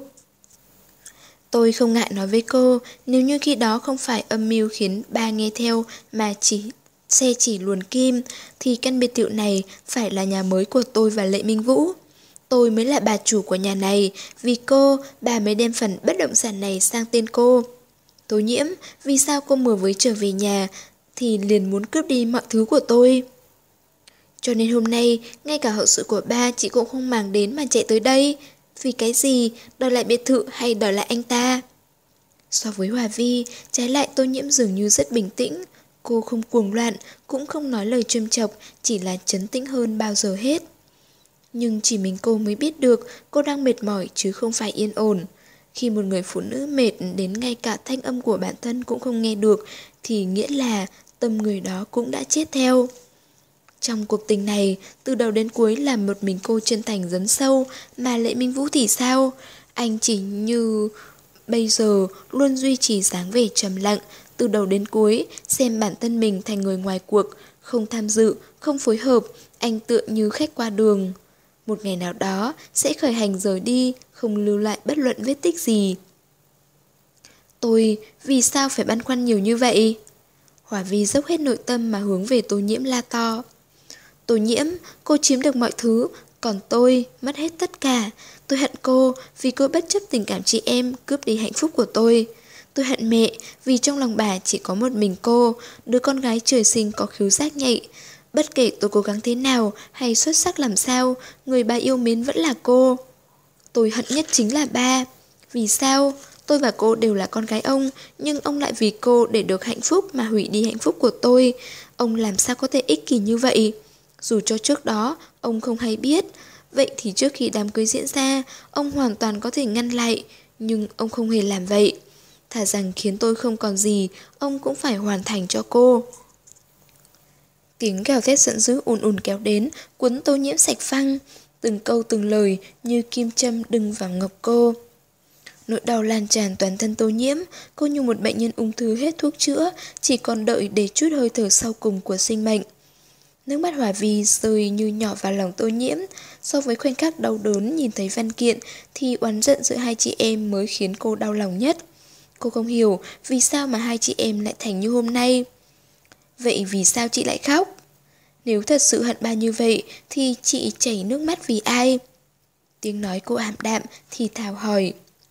[SPEAKER 1] Tôi không ngại nói với cô, nếu như khi đó không phải âm mưu khiến ba nghe theo mà chỉ xe chỉ luồn kim, thì căn biệt thự này phải là nhà mới của tôi và Lệ Minh Vũ. Tôi mới là bà chủ của nhà này, vì cô, bà mới đem phần bất động sản này sang tên cô. Tô Nhiễm, vì sao cô vừa mới trở về nhà thì liền muốn cướp đi mọi thứ của tôi? Cho nên hôm nay, ngay cả hậu sự của ba chị cũng không màng đến mà chạy tới đây. Vì cái gì? Đòi lại biệt thự hay đòi lại anh ta? So với Hòa Vi, trái lại Tô Nhiễm dường như rất bình tĩnh. Cô không cuồng loạn, cũng không nói lời châm chọc, chỉ là trấn tĩnh hơn bao giờ hết. Nhưng chỉ mình cô mới biết được cô đang mệt mỏi chứ không phải yên ổn. Khi một người phụ nữ mệt đến ngay cả thanh âm của bản thân cũng không nghe được, thì nghĩa là tâm người đó cũng đã chết theo. Trong cuộc tình này, từ đầu đến cuối là một mình cô chân thành dấn sâu, mà Lệ Minh Vũ thì sao? Anh chỉ như bây giờ luôn duy trì dáng vẻ trầm lặng, từ đầu đến cuối, xem bản thân mình thành người ngoài cuộc, không tham dự, không phối hợp, anh tựa như khách qua đường. Một ngày nào đó sẽ khởi hành rời đi, không lưu lại bất luận vết tích gì. Tôi, vì sao phải băn khoăn nhiều như vậy? Hỏa Vi dốc hết nội tâm mà hướng về Tô Nhiễm la to. Tô Nhiễm, cô chiếm được mọi thứ, còn tôi mất hết tất cả. Tôi hận cô vì cô bất chấp tình cảm chị em, cướp đi hạnh phúc của tôi. Tôi hận mẹ vì trong lòng bà chỉ có một mình cô, đứa con gái trời sinh có khiếu giác nhạy. Bất kể tôi cố gắng thế nào hay xuất sắc làm sao, người bà yêu mến vẫn là cô. Tôi hận nhất chính là ba. Vì sao? Tôi và cô đều là con gái ông, nhưng ông lại vì cô để được hạnh phúc mà hủy đi hạnh phúc của tôi. Ông làm sao có thể ích kỷ như vậy? Dù cho trước đó, ông không hay biết. Vậy thì trước khi đám cưới diễn ra, ông hoàn toàn có thể ngăn lại, nhưng ông không hề làm vậy. Thà rằng khiến tôi không còn gì, ông cũng phải hoàn thành cho cô. Tiếng gào thét giận dữ ùn ùn kéo đến, cuốn Tô Nhiễm sạch phăng. Từng câu từng lời như kim châm đâm vào ngực cô. Nỗi đau lan tràn toàn thân Tô Nhiễm, cô như một bệnh nhân ung thư hết thuốc chữa, chỉ còn đợi để chút hơi thở sau cùng của sinh mệnh. Nước mắt Hỏa Vi rơi như nhỏ vào lòng Tô Nhiễm. So với khoảnh khắc đau đớn nhìn thấy văn kiện thì oán giận giữa hai chị em mới khiến cô đau lòng nhất. Cô không hiểu vì sao mà hai chị em lại thành như hôm nay. Vậy vì sao chị lại khóc? Nếu thật sự hận ba như vậy thì chị chảy nước mắt vì ai? Tiếng nói cô ảm đạm thì thào hỏi.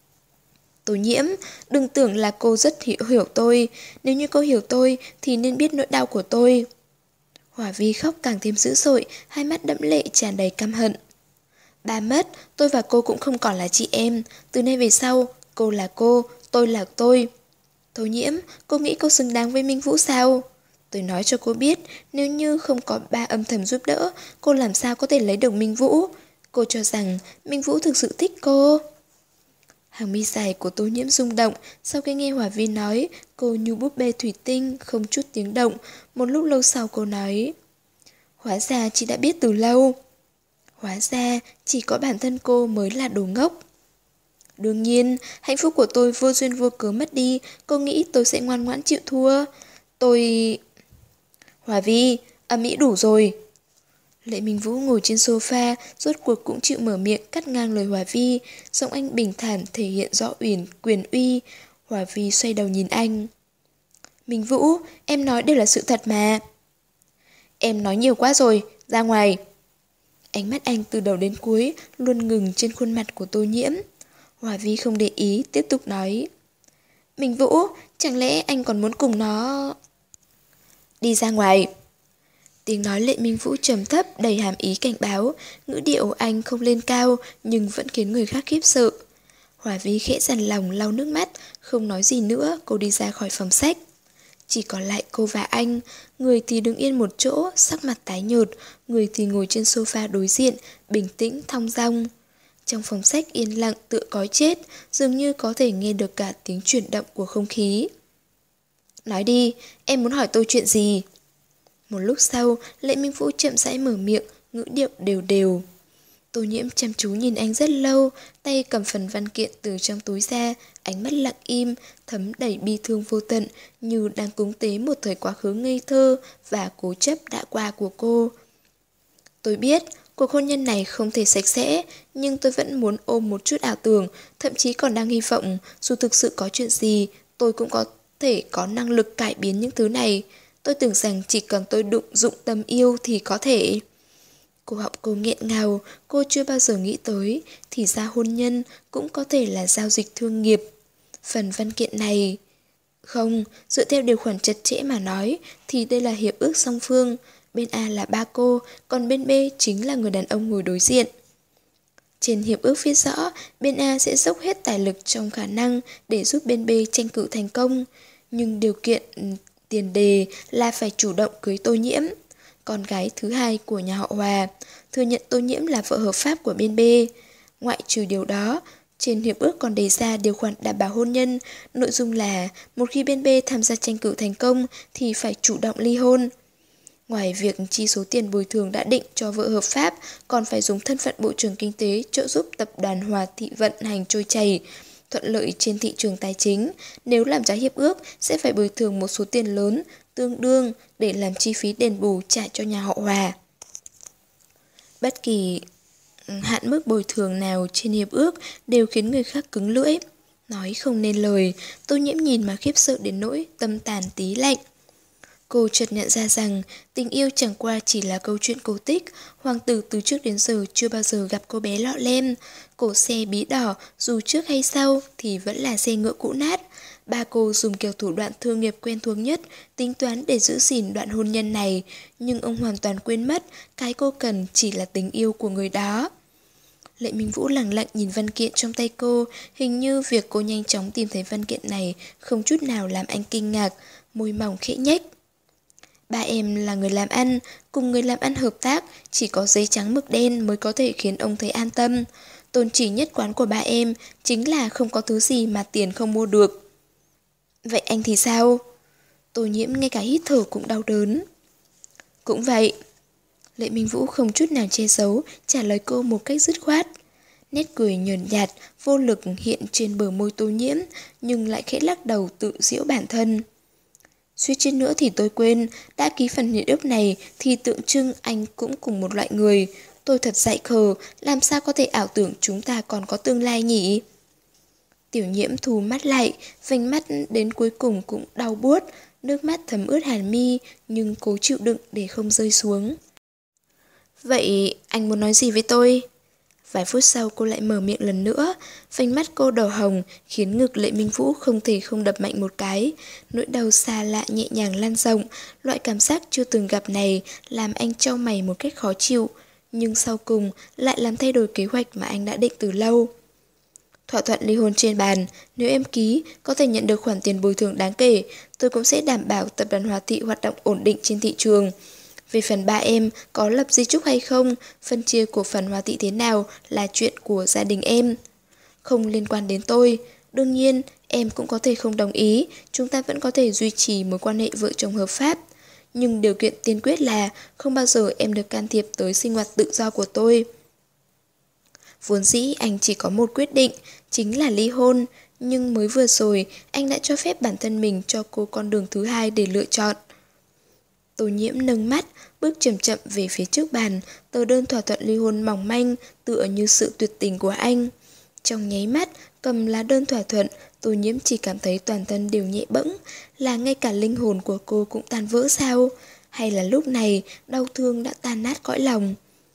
[SPEAKER 1] Tô Nhiễm, đừng tưởng là cô rất hiểu, hiểu tôi. Nếu như cô hiểu tôi thì nên biết nỗi đau của tôi. Hỏa Vi khóc càng thêm dữ dội, hai mắt đẫm lệ tràn đầy căm hận. Ba mất, tôi và cô cũng không còn là chị em. Từ nay về sau, cô là cô, tôi là tôi. Tô Nhiễm, cô nghĩ cô xứng đáng với Minh Vũ sao? Tôi nói cho cô biết, nếu như không có ba âm thầm giúp đỡ, cô làm sao có thể lấy được Minh Vũ? Cô cho rằng Minh Vũ thực sự thích cô. Hàng mi dài của Tô Nhiễm rung động, sau khi nghe Hỏa Vi nói, cô như búp bê thủy tinh, không chút tiếng động. Một lúc lâu sau cô nói, hóa ra chị đã biết từ lâu. Hóa ra chỉ có bản thân cô mới là đồ ngốc. Đương nhiên, hạnh phúc của tôi vô duyên vô cớ mất đi, cô nghĩ tôi sẽ ngoan ngoãn chịu thua. Tôi... Hỏa Vi, ầm ĩ đủ rồi. Lệ Minh Vũ ngồi trên sofa, rốt cuộc cũng chịu mở miệng cắt ngang lời Hỏa Vi, giọng anh bình thản thể hiện rõ uyển quyền uy. Hỏa Vi xoay đầu nhìn anh. Minh Vũ, em nói đều là sự thật mà. Em nói nhiều quá rồi, ra ngoài. Ánh mắt anh từ đầu đến cuối luôn ngừng trên khuôn mặt của Tô Nhiễm. Hỏa Vi không để ý, tiếp tục nói. Minh Vũ, chẳng lẽ anh còn muốn cùng nó... Đi ra ngoài. Tiếng nói Lệ Minh Vũ trầm thấp đầy hàm ý cảnh báo, ngữ điệu anh không lên cao nhưng vẫn khiến người khác khiếp sợ. Hỏa Vi khẽ dằn lòng lau nước mắt, không nói gì nữa, cô đi ra khỏi phòng sách. Chỉ còn lại cô và anh, người thì đứng yên một chỗ, sắc mặt tái nhợt, người thì ngồi trên sofa đối diện, bình tĩnh, thong dong. Trong phòng sách yên lặng tựa cói chết, dường như có thể nghe được cả tiếng chuyển động của không khí. Nói đi, em muốn hỏi tôi chuyện gì? Một lúc sau, Lệ Minh Vũ chậm rãi mở miệng, ngữ điệu đều đều. Tô Nhiễm chăm chú nhìn anh rất lâu, tay cầm phần văn kiện từ trong túi ra, ánh mắt lặng im, thấm đầy bi thương vô tận, như đang cúng tế một thời quá khứ ngây thơ và cố chấp đã qua của cô. Tôi biết, cuộc hôn nhân này không thể sạch sẽ, nhưng tôi vẫn muốn ôm một chút ảo tưởng, thậm chí còn đang hy vọng, dù thực sự có chuyện gì, tôi cũng có thể có năng lực cải biến những thứ này. Tôi tưởng rằng chỉ cần tôi đụng dụng tâm yêu thì có thể... Cô họng cô nghẹn ngào, cô chưa bao giờ nghĩ tới, thì ra hôn nhân cũng có thể là giao dịch thương nghiệp. Phần văn kiện này... Không, dựa theo điều khoản chặt chẽ mà nói, thì đây là hiệp ước song phương. Bên A là ba cô, còn bên B chính là người đàn ông ngồi đối diện. Trên hiệp ước viết rõ, bên A sẽ dốc hết tài lực trong khả năng để giúp bên B tranh cử thành công. Nhưng điều kiện tiền đề là phải chủ động cưới Tô Nhiễm, con gái thứ hai của nhà họ Hòa, thừa nhận Tô Nhiễm là vợ hợp pháp của bên B. Ngoại trừ điều đó, trên hiệp ước còn đề ra điều khoản đảm bảo hôn nhân, nội dung là một khi bên B tham gia tranh cử thành công thì phải chủ động ly hôn. Ngoài việc chi số tiền bồi thường đã định cho vợ hợp pháp, còn phải dùng thân phận Bộ trưởng Kinh tế trợ giúp tập đoàn Hòa Thị vận hành trôi chảy, thuận lợi trên thị trường tài chính. Nếu làm trái hiệp ước, sẽ phải bồi thường một số tiền lớn, tương đương để làm chi phí đền bù trả cho nhà họ Hòa. Bất kỳ hạn mức bồi thường nào trên hiệp ước đều khiến người khác cứng lưỡi, nói không nên lời. Tô Nhiễm nhìn mà khiếp sợ đến nỗi tâm tàn tí lạnh. Cô chợt nhận ra rằng tình yêu chẳng qua chỉ là câu chuyện cổ tích. Hoàng tử từ trước đến giờ chưa bao giờ gặp cô bé lọ lem. Cổ xe bí đỏ dù trước hay sau thì vẫn là xe ngựa cũ nát. Ba cô dùng kiểu thủ đoạn thương nghiệp quen thuộc nhất, tính toán để giữ gìn đoạn hôn nhân này. Nhưng ông hoàn toàn quên mất cái cô cần chỉ là tình yêu của người đó. Lệ Minh Vũ lặng lặng nhìn văn kiện trong tay cô. Hình như việc cô nhanh chóng tìm thấy văn kiện này không chút nào làm anh kinh ngạc. Môi mỏng khẽ nhếch. Ba em là người làm ăn, cùng người làm ăn hợp tác, chỉ có giấy trắng mực đen mới có thể khiến ông thấy an tâm. Tôn chỉ nhất quán của ba em chính là không có thứ gì mà tiền không mua được. Vậy anh thì sao? Tô Nhiễm ngay cả hít thở cũng đau đớn. Cũng vậy. Lệ Minh Vũ không chút nào che giấu, trả lời cô một cách dứt khoát. Nét cười nhợt nhạt, vô lực hiện trên bờ môi Tô Nhiễm, nhưng lại khẽ lắc đầu tự giễu bản thân. Suýt chút nữa thì tôi quên, đã ký phần hiệp ước này thì tượng trưng anh cũng cùng một loại người. Tôi thật dại khờ, làm sao có thể ảo tưởng chúng ta còn có tương lai nhỉ? Tiểu Nhiễm thu mắt lại, vành mắt đến cuối cùng cũng đau buốt, nước mắt thấm ướt hàn mi, nhưng cố chịu đựng để không rơi xuống. Vậy anh muốn nói gì với tôi? Vài phút sau cô lại mở miệng lần nữa, vành mắt cô đỏ hồng khiến ngực Lệ Minh Vũ không thể không đập mạnh một cái. Nỗi đau xa lạ nhẹ nhàng lan rộng, loại cảm giác chưa từng gặp này làm anh chau mày một cách khó chịu, nhưng sau cùng lại làm thay đổi kế hoạch mà anh đã định từ lâu. Thỏa thuận ly hôn trên bàn, nếu em ký có thể nhận được khoản tiền bồi thường đáng kể, tôi cũng sẽ đảm bảo tập đoàn Hòa Thị hoạt động ổn định trên thị trường. Về phần ba em có lập di chúc hay không, phân chia cổ phần Hòa Thị thế nào là chuyện của gia đình em. Không liên quan đến tôi. Đương nhiên, em cũng có thể không đồng ý, chúng ta vẫn có thể duy trì mối quan hệ vợ chồng hợp pháp. Nhưng điều kiện tiên quyết là không bao giờ em được can thiệp tới sinh hoạt tự do của tôi. Vốn dĩ anh chỉ có một quyết định, chính là ly hôn. Nhưng mới vừa rồi, anh đã cho phép bản thân mình cho cô con đường thứ hai để lựa chọn. Tô Nhiễm nâng mắt, bước chậm chậm về phía trước bàn, tờ đơn thỏa thuận ly hôn mỏng manh, tựa như sự tuyệt tình của anh. Trong nháy mắt, cầm lá đơn thỏa thuận, Tô Nhiễm chỉ cảm thấy toàn thân đều nhẹ bẫng, là ngay cả linh hồn của cô cũng tan vỡ sao? Hay là lúc này, đau thương đã tan nát cõi lòng?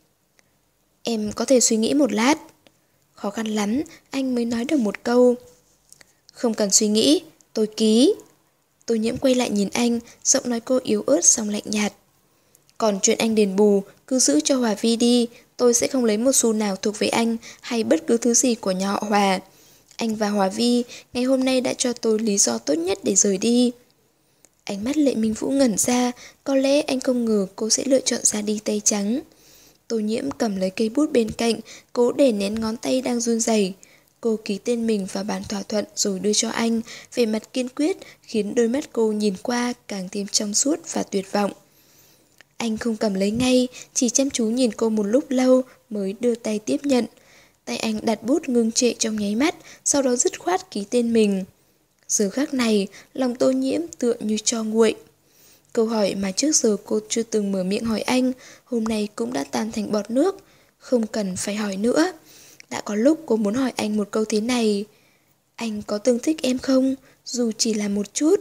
[SPEAKER 1] Em có thể suy nghĩ một lát. Khó khăn lắm, anh mới nói được một câu. Không cần suy nghĩ, tôi ký. Tô Nhiễm quay lại nhìn anh, giọng nói cô yếu ớt song lạnh nhạt. Còn chuyện anh đền bù, cứ giữ cho Hòa Vi đi, tôi sẽ không lấy một xu nào thuộc về anh hay bất cứ thứ gì của nhà họ Hòa. Anh và Hòa Vi ngày hôm nay đã cho tôi lý do tốt nhất để rời đi. Ánh mắt Lệ Minh Vũ ngẩn ra, có lẽ anh không ngờ cô sẽ lựa chọn ra đi tay trắng. Tô Nhiễm cầm lấy cây bút bên cạnh, cố để nén ngón tay đang run rẩy. Cô ký tên mình vào bản thỏa thuận rồi đưa cho anh, vẻ mặt kiên quyết khiến đôi mắt cô nhìn qua càng thêm trong suốt và tuyệt vọng. Anh không cầm lấy ngay, chỉ chăm chú nhìn cô một lúc lâu mới đưa tay tiếp nhận. Tay anh đặt bút ngưng trệ trong nháy mắt, sau đó dứt khoát ký tên mình. Giờ khắc này, lòng Tô Nhiễm tựa như tro nguội. Câu hỏi mà trước giờ cô chưa từng mở miệng hỏi anh, hôm nay cũng đã tan thành bọt nước. Không cần phải hỏi nữa. Đã có lúc cô muốn hỏi anh một câu thế này. Anh có từng thích em không? Dù chỉ là một chút.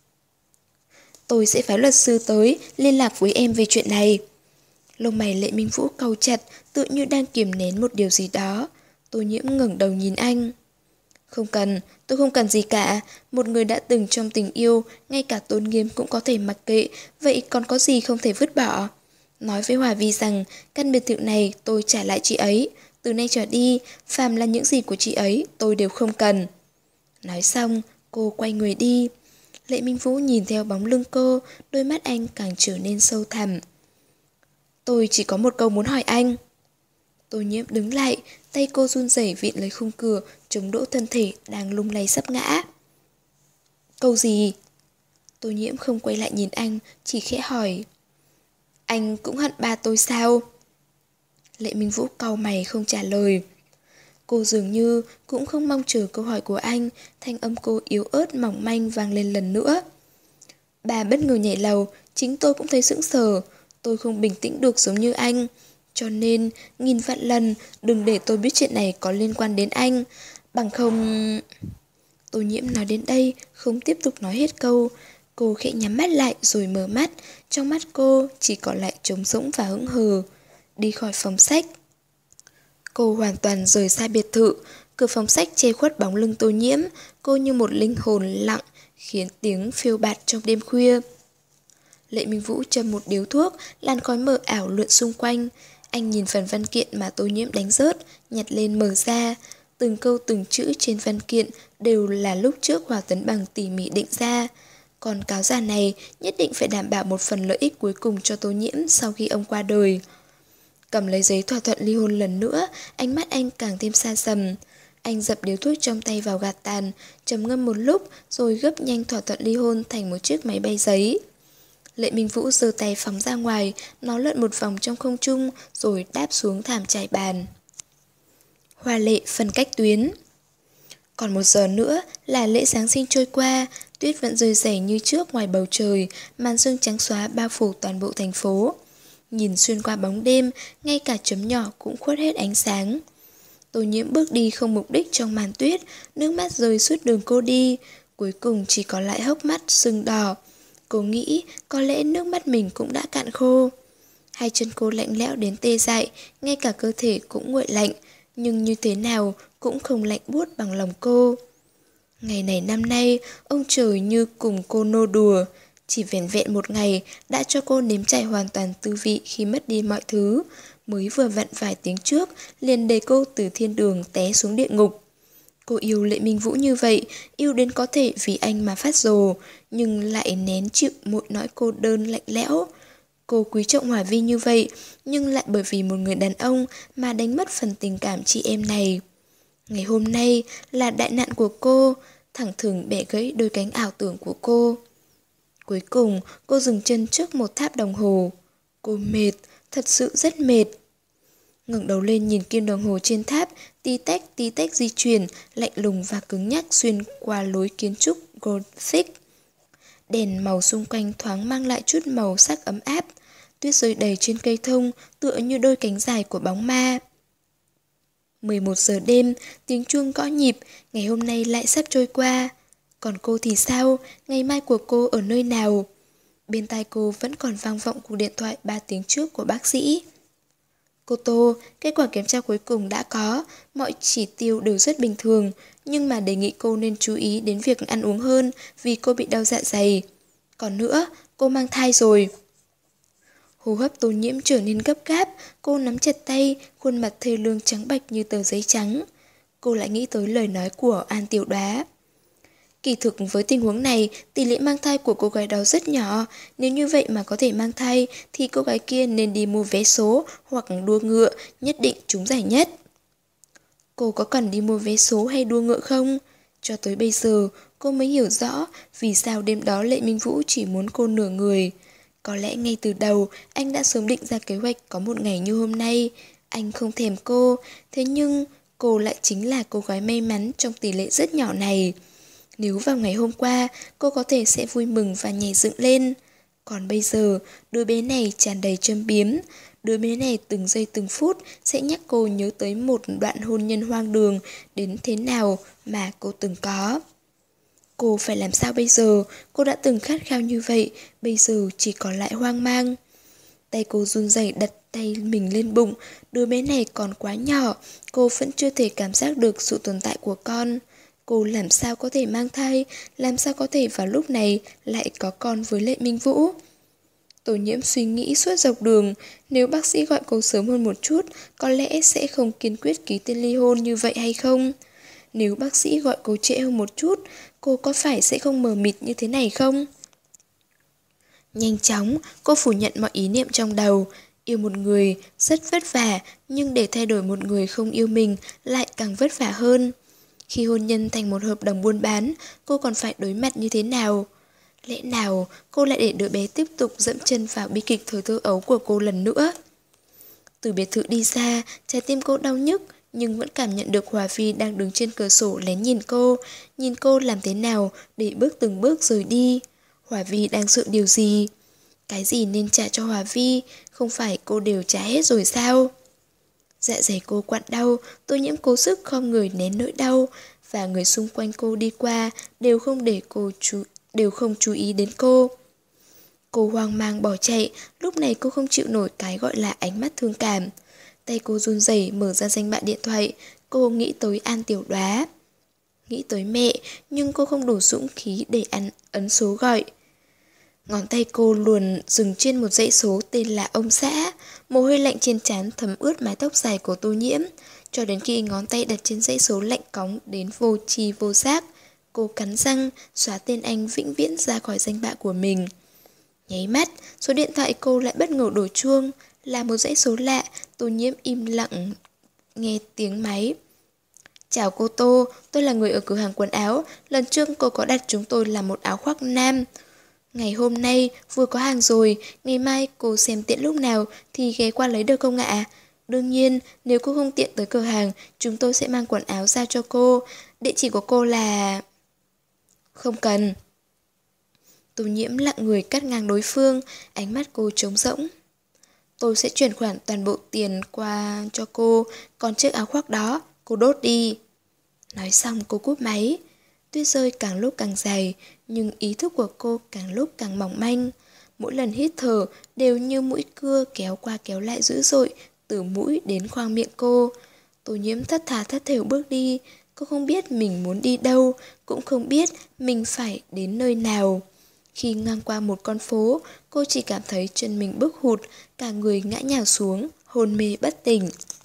[SPEAKER 1] Tôi sẽ phái luật sư tới liên lạc với em về chuyện này. Lông mày Lệ Minh Vũ cau chặt, tự như đang kiềm nén một điều gì đó. Tô Nhiễm ngẩng đầu nhìn anh. Không cần, tôi không cần gì cả. Một người đã từng trong tình yêu, ngay cả tôn nghiêm cũng có thể mặc kệ, vậy còn có gì không thể vứt bỏ. Nói với Hòa Vi rằng, căn biệt thự này tôi trả lại chị ấy. Từ nay trở đi, phàm là những gì của chị ấy, tôi đều không cần. Nói xong, cô quay người đi. Lệ Minh Vũ nhìn theo bóng lưng cô, đôi mắt anh càng trở nên sâu thẳm. Tôi chỉ có một câu muốn hỏi anh. Tô Nhiễm đứng lại, tay cô run rẩy vịn lấy khung cửa, chống đỡ thân thể đang lung lay sắp ngã. Câu gì? Tô Nhiễm không quay lại nhìn anh, chỉ khẽ hỏi. Anh cũng hận ba tôi sao? Lệ Minh Vũ cau mày không trả lời. Cô dường như cũng không mong chờ câu hỏi của anh, thanh âm cô yếu ớt mỏng manh vang lên lần nữa. Bà bất ngờ nhảy lầu, chính tôi cũng thấy sững sờ. Tôi không bình tĩnh được giống như anh. Cho nên, nghìn vạn lần, đừng để tôi biết chuyện này có liên quan đến anh. Bằng không... Tô Nhiễm nói đến đây, không tiếp tục nói hết câu. Cô khẽ nhắm mắt lại rồi mở mắt. Trong mắt cô chỉ còn lại trống rỗng và hững hờ. Đi khỏi phòng sách. Cô hoàn toàn rời xa biệt thự. Cửa phòng sách che khuất bóng lưng Tô Nhiễm. Cô như một linh hồn lặng, khiến tiếng phiêu bạt trong đêm khuya. Lệ Minh Vũ châm một điếu thuốc, làn khói mờ ảo lượn xung quanh. Anh nhìn phần văn kiện mà Tô Nhiễm đánh rớt, nhặt lên mở ra. Từng câu từng chữ trên văn kiện đều là lúc trước Hòa Tấn Bằng tỉ mỉ định ra. Còn cáo già này nhất định phải đảm bảo một phần lợi ích cuối cùng cho Tô Nhiễm sau khi ông qua đời. Cầm lấy giấy thỏa thuận ly hôn lần nữa, ánh mắt anh càng thêm xa sầm. Anh dập điếu thuốc trong tay vào gạt tàn, trầm ngâm một lúc rồi gấp nhanh thỏa thuận ly hôn thành một chiếc máy bay giấy. Lệ Minh Vũ giơ tay phóng ra ngoài, nó lượn một vòng trong không trung rồi đáp xuống thảm trải bàn. Hoa lệ phân cách tuyến. Còn một giờ nữa là lễ Giáng sinh trôi qua, tuyết vẫn rơi rải như trước ngoài bầu trời, màn sương trắng xóa bao phủ toàn bộ thành phố. Nhìn xuyên qua bóng đêm, ngay cả chấm nhỏ cũng khuất hết ánh sáng. Tô Nhiễm bước đi không mục đích trong màn tuyết, nước mắt rơi suốt đường cô đi, cuối cùng chỉ còn lại hốc mắt sưng đỏ. Cô nghĩ có lẽ nước mắt mình cũng đã cạn khô. Hai chân cô lạnh lẽo đến tê dại, ngay cả cơ thể cũng nguội lạnh, nhưng như thế nào cũng không lạnh buốt bằng lòng cô. Ngày này năm nay, ông trời như cùng cô nô đùa. Chỉ vẻn vẹn một ngày đã cho cô nếm trải hoàn toàn tư vị khi mất đi mọi thứ. Mới vừa vặn vài tiếng trước, liền đẩy cô từ thiên đường té xuống địa ngục. Cô yêu Lệ Minh Vũ như vậy, yêu đến có thể vì anh mà phát rồ, nhưng lại nén chịu mỗi nỗi cô đơn lạnh lẽo. Cô quý trọng Hòa Vi như vậy, nhưng lại bởi vì một người đàn ông mà đánh mất phần tình cảm chị em này. Ngày hôm nay là đại nạn của cô, thẳng thừng bẻ gãy đôi cánh ảo tưởng của cô. Cuối cùng, cô dừng chân trước một tháp đồng hồ. Cô mệt, thật sự rất mệt. Ngẩng đầu lên nhìn kim đồng hồ trên tháp, tí tách tí tách di chuyển, lạnh lùng và cứng nhắc xuyên qua lối kiến trúc Gothic. Đèn màu xung quanh thoáng mang lại chút màu sắc ấm áp. Tuyết rơi đầy trên cây thông, tựa như đôi cánh dài của bóng ma. mười một giờ đêm, tiếng chuông gõ nhịp, ngày hôm nay lại sắp trôi qua. Còn cô thì sao? Ngày mai của cô ở nơi nào? Bên tai cô vẫn còn vang vọng cuộc điện thoại ba tiếng trước của bác sĩ. Cô Tô, kết quả kiểm tra cuối cùng đã có, mọi chỉ tiêu đều rất bình thường, nhưng mà đề nghị cô nên chú ý đến việc ăn uống hơn vì cô bị đau dạ dày. Còn nữa, cô mang thai rồi. Hô hấp Tô Nhiễm trở nên gấp gáp, cô nắm chặt tay, khuôn mặt thê lương trắng bệch như tờ giấy trắng. Cô lại nghĩ tới lời nói của An Tiểu Đoá. Kỳ thực với tình huống này, tỷ lệ mang thai của cô gái đó rất nhỏ. Nếu như vậy mà có thể mang thai, thì cô gái kia nên đi mua vé số hoặc đua ngựa, nhất định trúng giải nhất. Cô có cần đi mua vé số hay đua ngựa không? Cho tới bây giờ, cô mới hiểu rõ vì sao đêm đó Lệ Minh Vũ chỉ muốn cô nửa người. Có lẽ ngay từ đầu, anh đã sớm định ra kế hoạch có một ngày như hôm nay. Anh không thèm cô, thế nhưng cô lại chính là cô gái may mắn trong tỷ lệ rất nhỏ này. Nếu vào ngày hôm qua, cô có thể sẽ vui mừng và nhảy dựng lên. Còn bây giờ, đứa bé này tràn đầy châm biếm. Đứa bé này từng giây từng phút sẽ nhắc cô nhớ tới một đoạn hôn nhân hoang đường đến thế nào mà cô từng có. Cô phải làm sao bây giờ? Cô đã từng khát khao như vậy, bây giờ chỉ còn lại hoang mang. Tay cô run rẩy đặt tay mình lên bụng. Đứa bé này còn quá nhỏ, cô vẫn chưa thể cảm giác được sự tồn tại của con. Cô làm sao có thể mang thai, làm sao có thể vào lúc này lại có con với Lệ Minh Vũ. Tô Nhiễm suy nghĩ suốt dọc đường, nếu bác sĩ gọi cô sớm hơn một chút, có lẽ sẽ không kiên quyết ký tên ly hôn như vậy hay không? Nếu bác sĩ gọi cô trễ hơn một chút, cô có phải sẽ không mờ mịt như thế này không? Nhanh chóng, cô phủ nhận mọi ý niệm trong đầu. Yêu một người rất vất vả, nhưng để thay đổi một người không yêu mình lại càng vất vả hơn. Khi hôn nhân thành một hợp đồng buôn bán, cô còn phải đối mặt như thế nào? Lẽ nào cô lại để đứa bé tiếp tục dẫm chân vào bi kịch thời thơ ấu của cô lần nữa? Từ biệt thự đi xa, trái tim cô đau nhức, nhưng vẫn cảm nhận được Hòa Vi đang đứng trên cửa sổ lén nhìn cô, nhìn cô làm thế nào để bước từng bước rời đi. Hòa Vi đang sợ điều gì? Cái gì nên trả cho Hòa Vi, không phải cô đều trả hết rồi sao? Dạ dày cô quặn đau, Tô Nhiễm cố sức khom người nén nỗi đau, và người xung quanh cô đi qua đều không để cô chú đều không chú ý đến cô. Cô hoang mang bỏ chạy, lúc này cô không chịu nổi cái gọi là ánh mắt thương cảm. Tay cô run rẩy mở ra danh bạ điện thoại, cô nghĩ tới An Tiểu Đoá. Nghĩ tới mẹ, nhưng cô không đủ dũng khí để ăn ấn số gọi. Ngón tay cô luồn dừng trên một dãy số tên là ông xã, mồ hôi lạnh trên trán thấm ướt mái tóc dài của Tô Nhiễm, cho đến khi ngón tay đặt trên dãy số lạnh cóng đến vô tri vô giác. Cô cắn răng, xóa tên anh vĩnh viễn ra khỏi danh bạ của mình. Nháy mắt, số điện thoại cô lại bất ngờ đổ chuông, là một dãy số lạ. Tô Nhiễm im lặng nghe tiếng máy. Chào cô Tô, tôi là người ở cửa hàng quần áo, lần trước cô có đặt chúng tôi làm một áo khoác nam. Ngày hôm nay vừa có hàng rồi, ngày mai cô xem tiện lúc nào thì ghé qua lấy được không ạ? Đương nhiên, nếu cô không tiện tới cửa hàng, chúng tôi sẽ mang quần áo ra cho cô. Địa chỉ của cô là... Không cần. Tô Nhiễm lặng người cắt ngang đối phương, ánh mắt cô trống rỗng. Tôi sẽ chuyển khoản toàn bộ tiền qua cho cô, còn chiếc áo khoác đó, cô đốt đi. Nói xong cô cúp máy. Tuyết rơi càng lúc càng dày, nhưng ý thức của cô càng lúc càng mỏng manh. Mỗi lần hít thở đều như mũi cưa kéo qua kéo lại dữ dội, từ mũi đến khoang miệng cô. Tô Nhiễm thất thà thất thểu bước đi. Cô không biết mình muốn đi đâu, cũng không biết mình phải đến nơi nào. Khi ngang qua một con phố, cô chỉ cảm thấy chân mình bước hụt, cả người ngã nhào xuống, hôn mê bất tỉnh.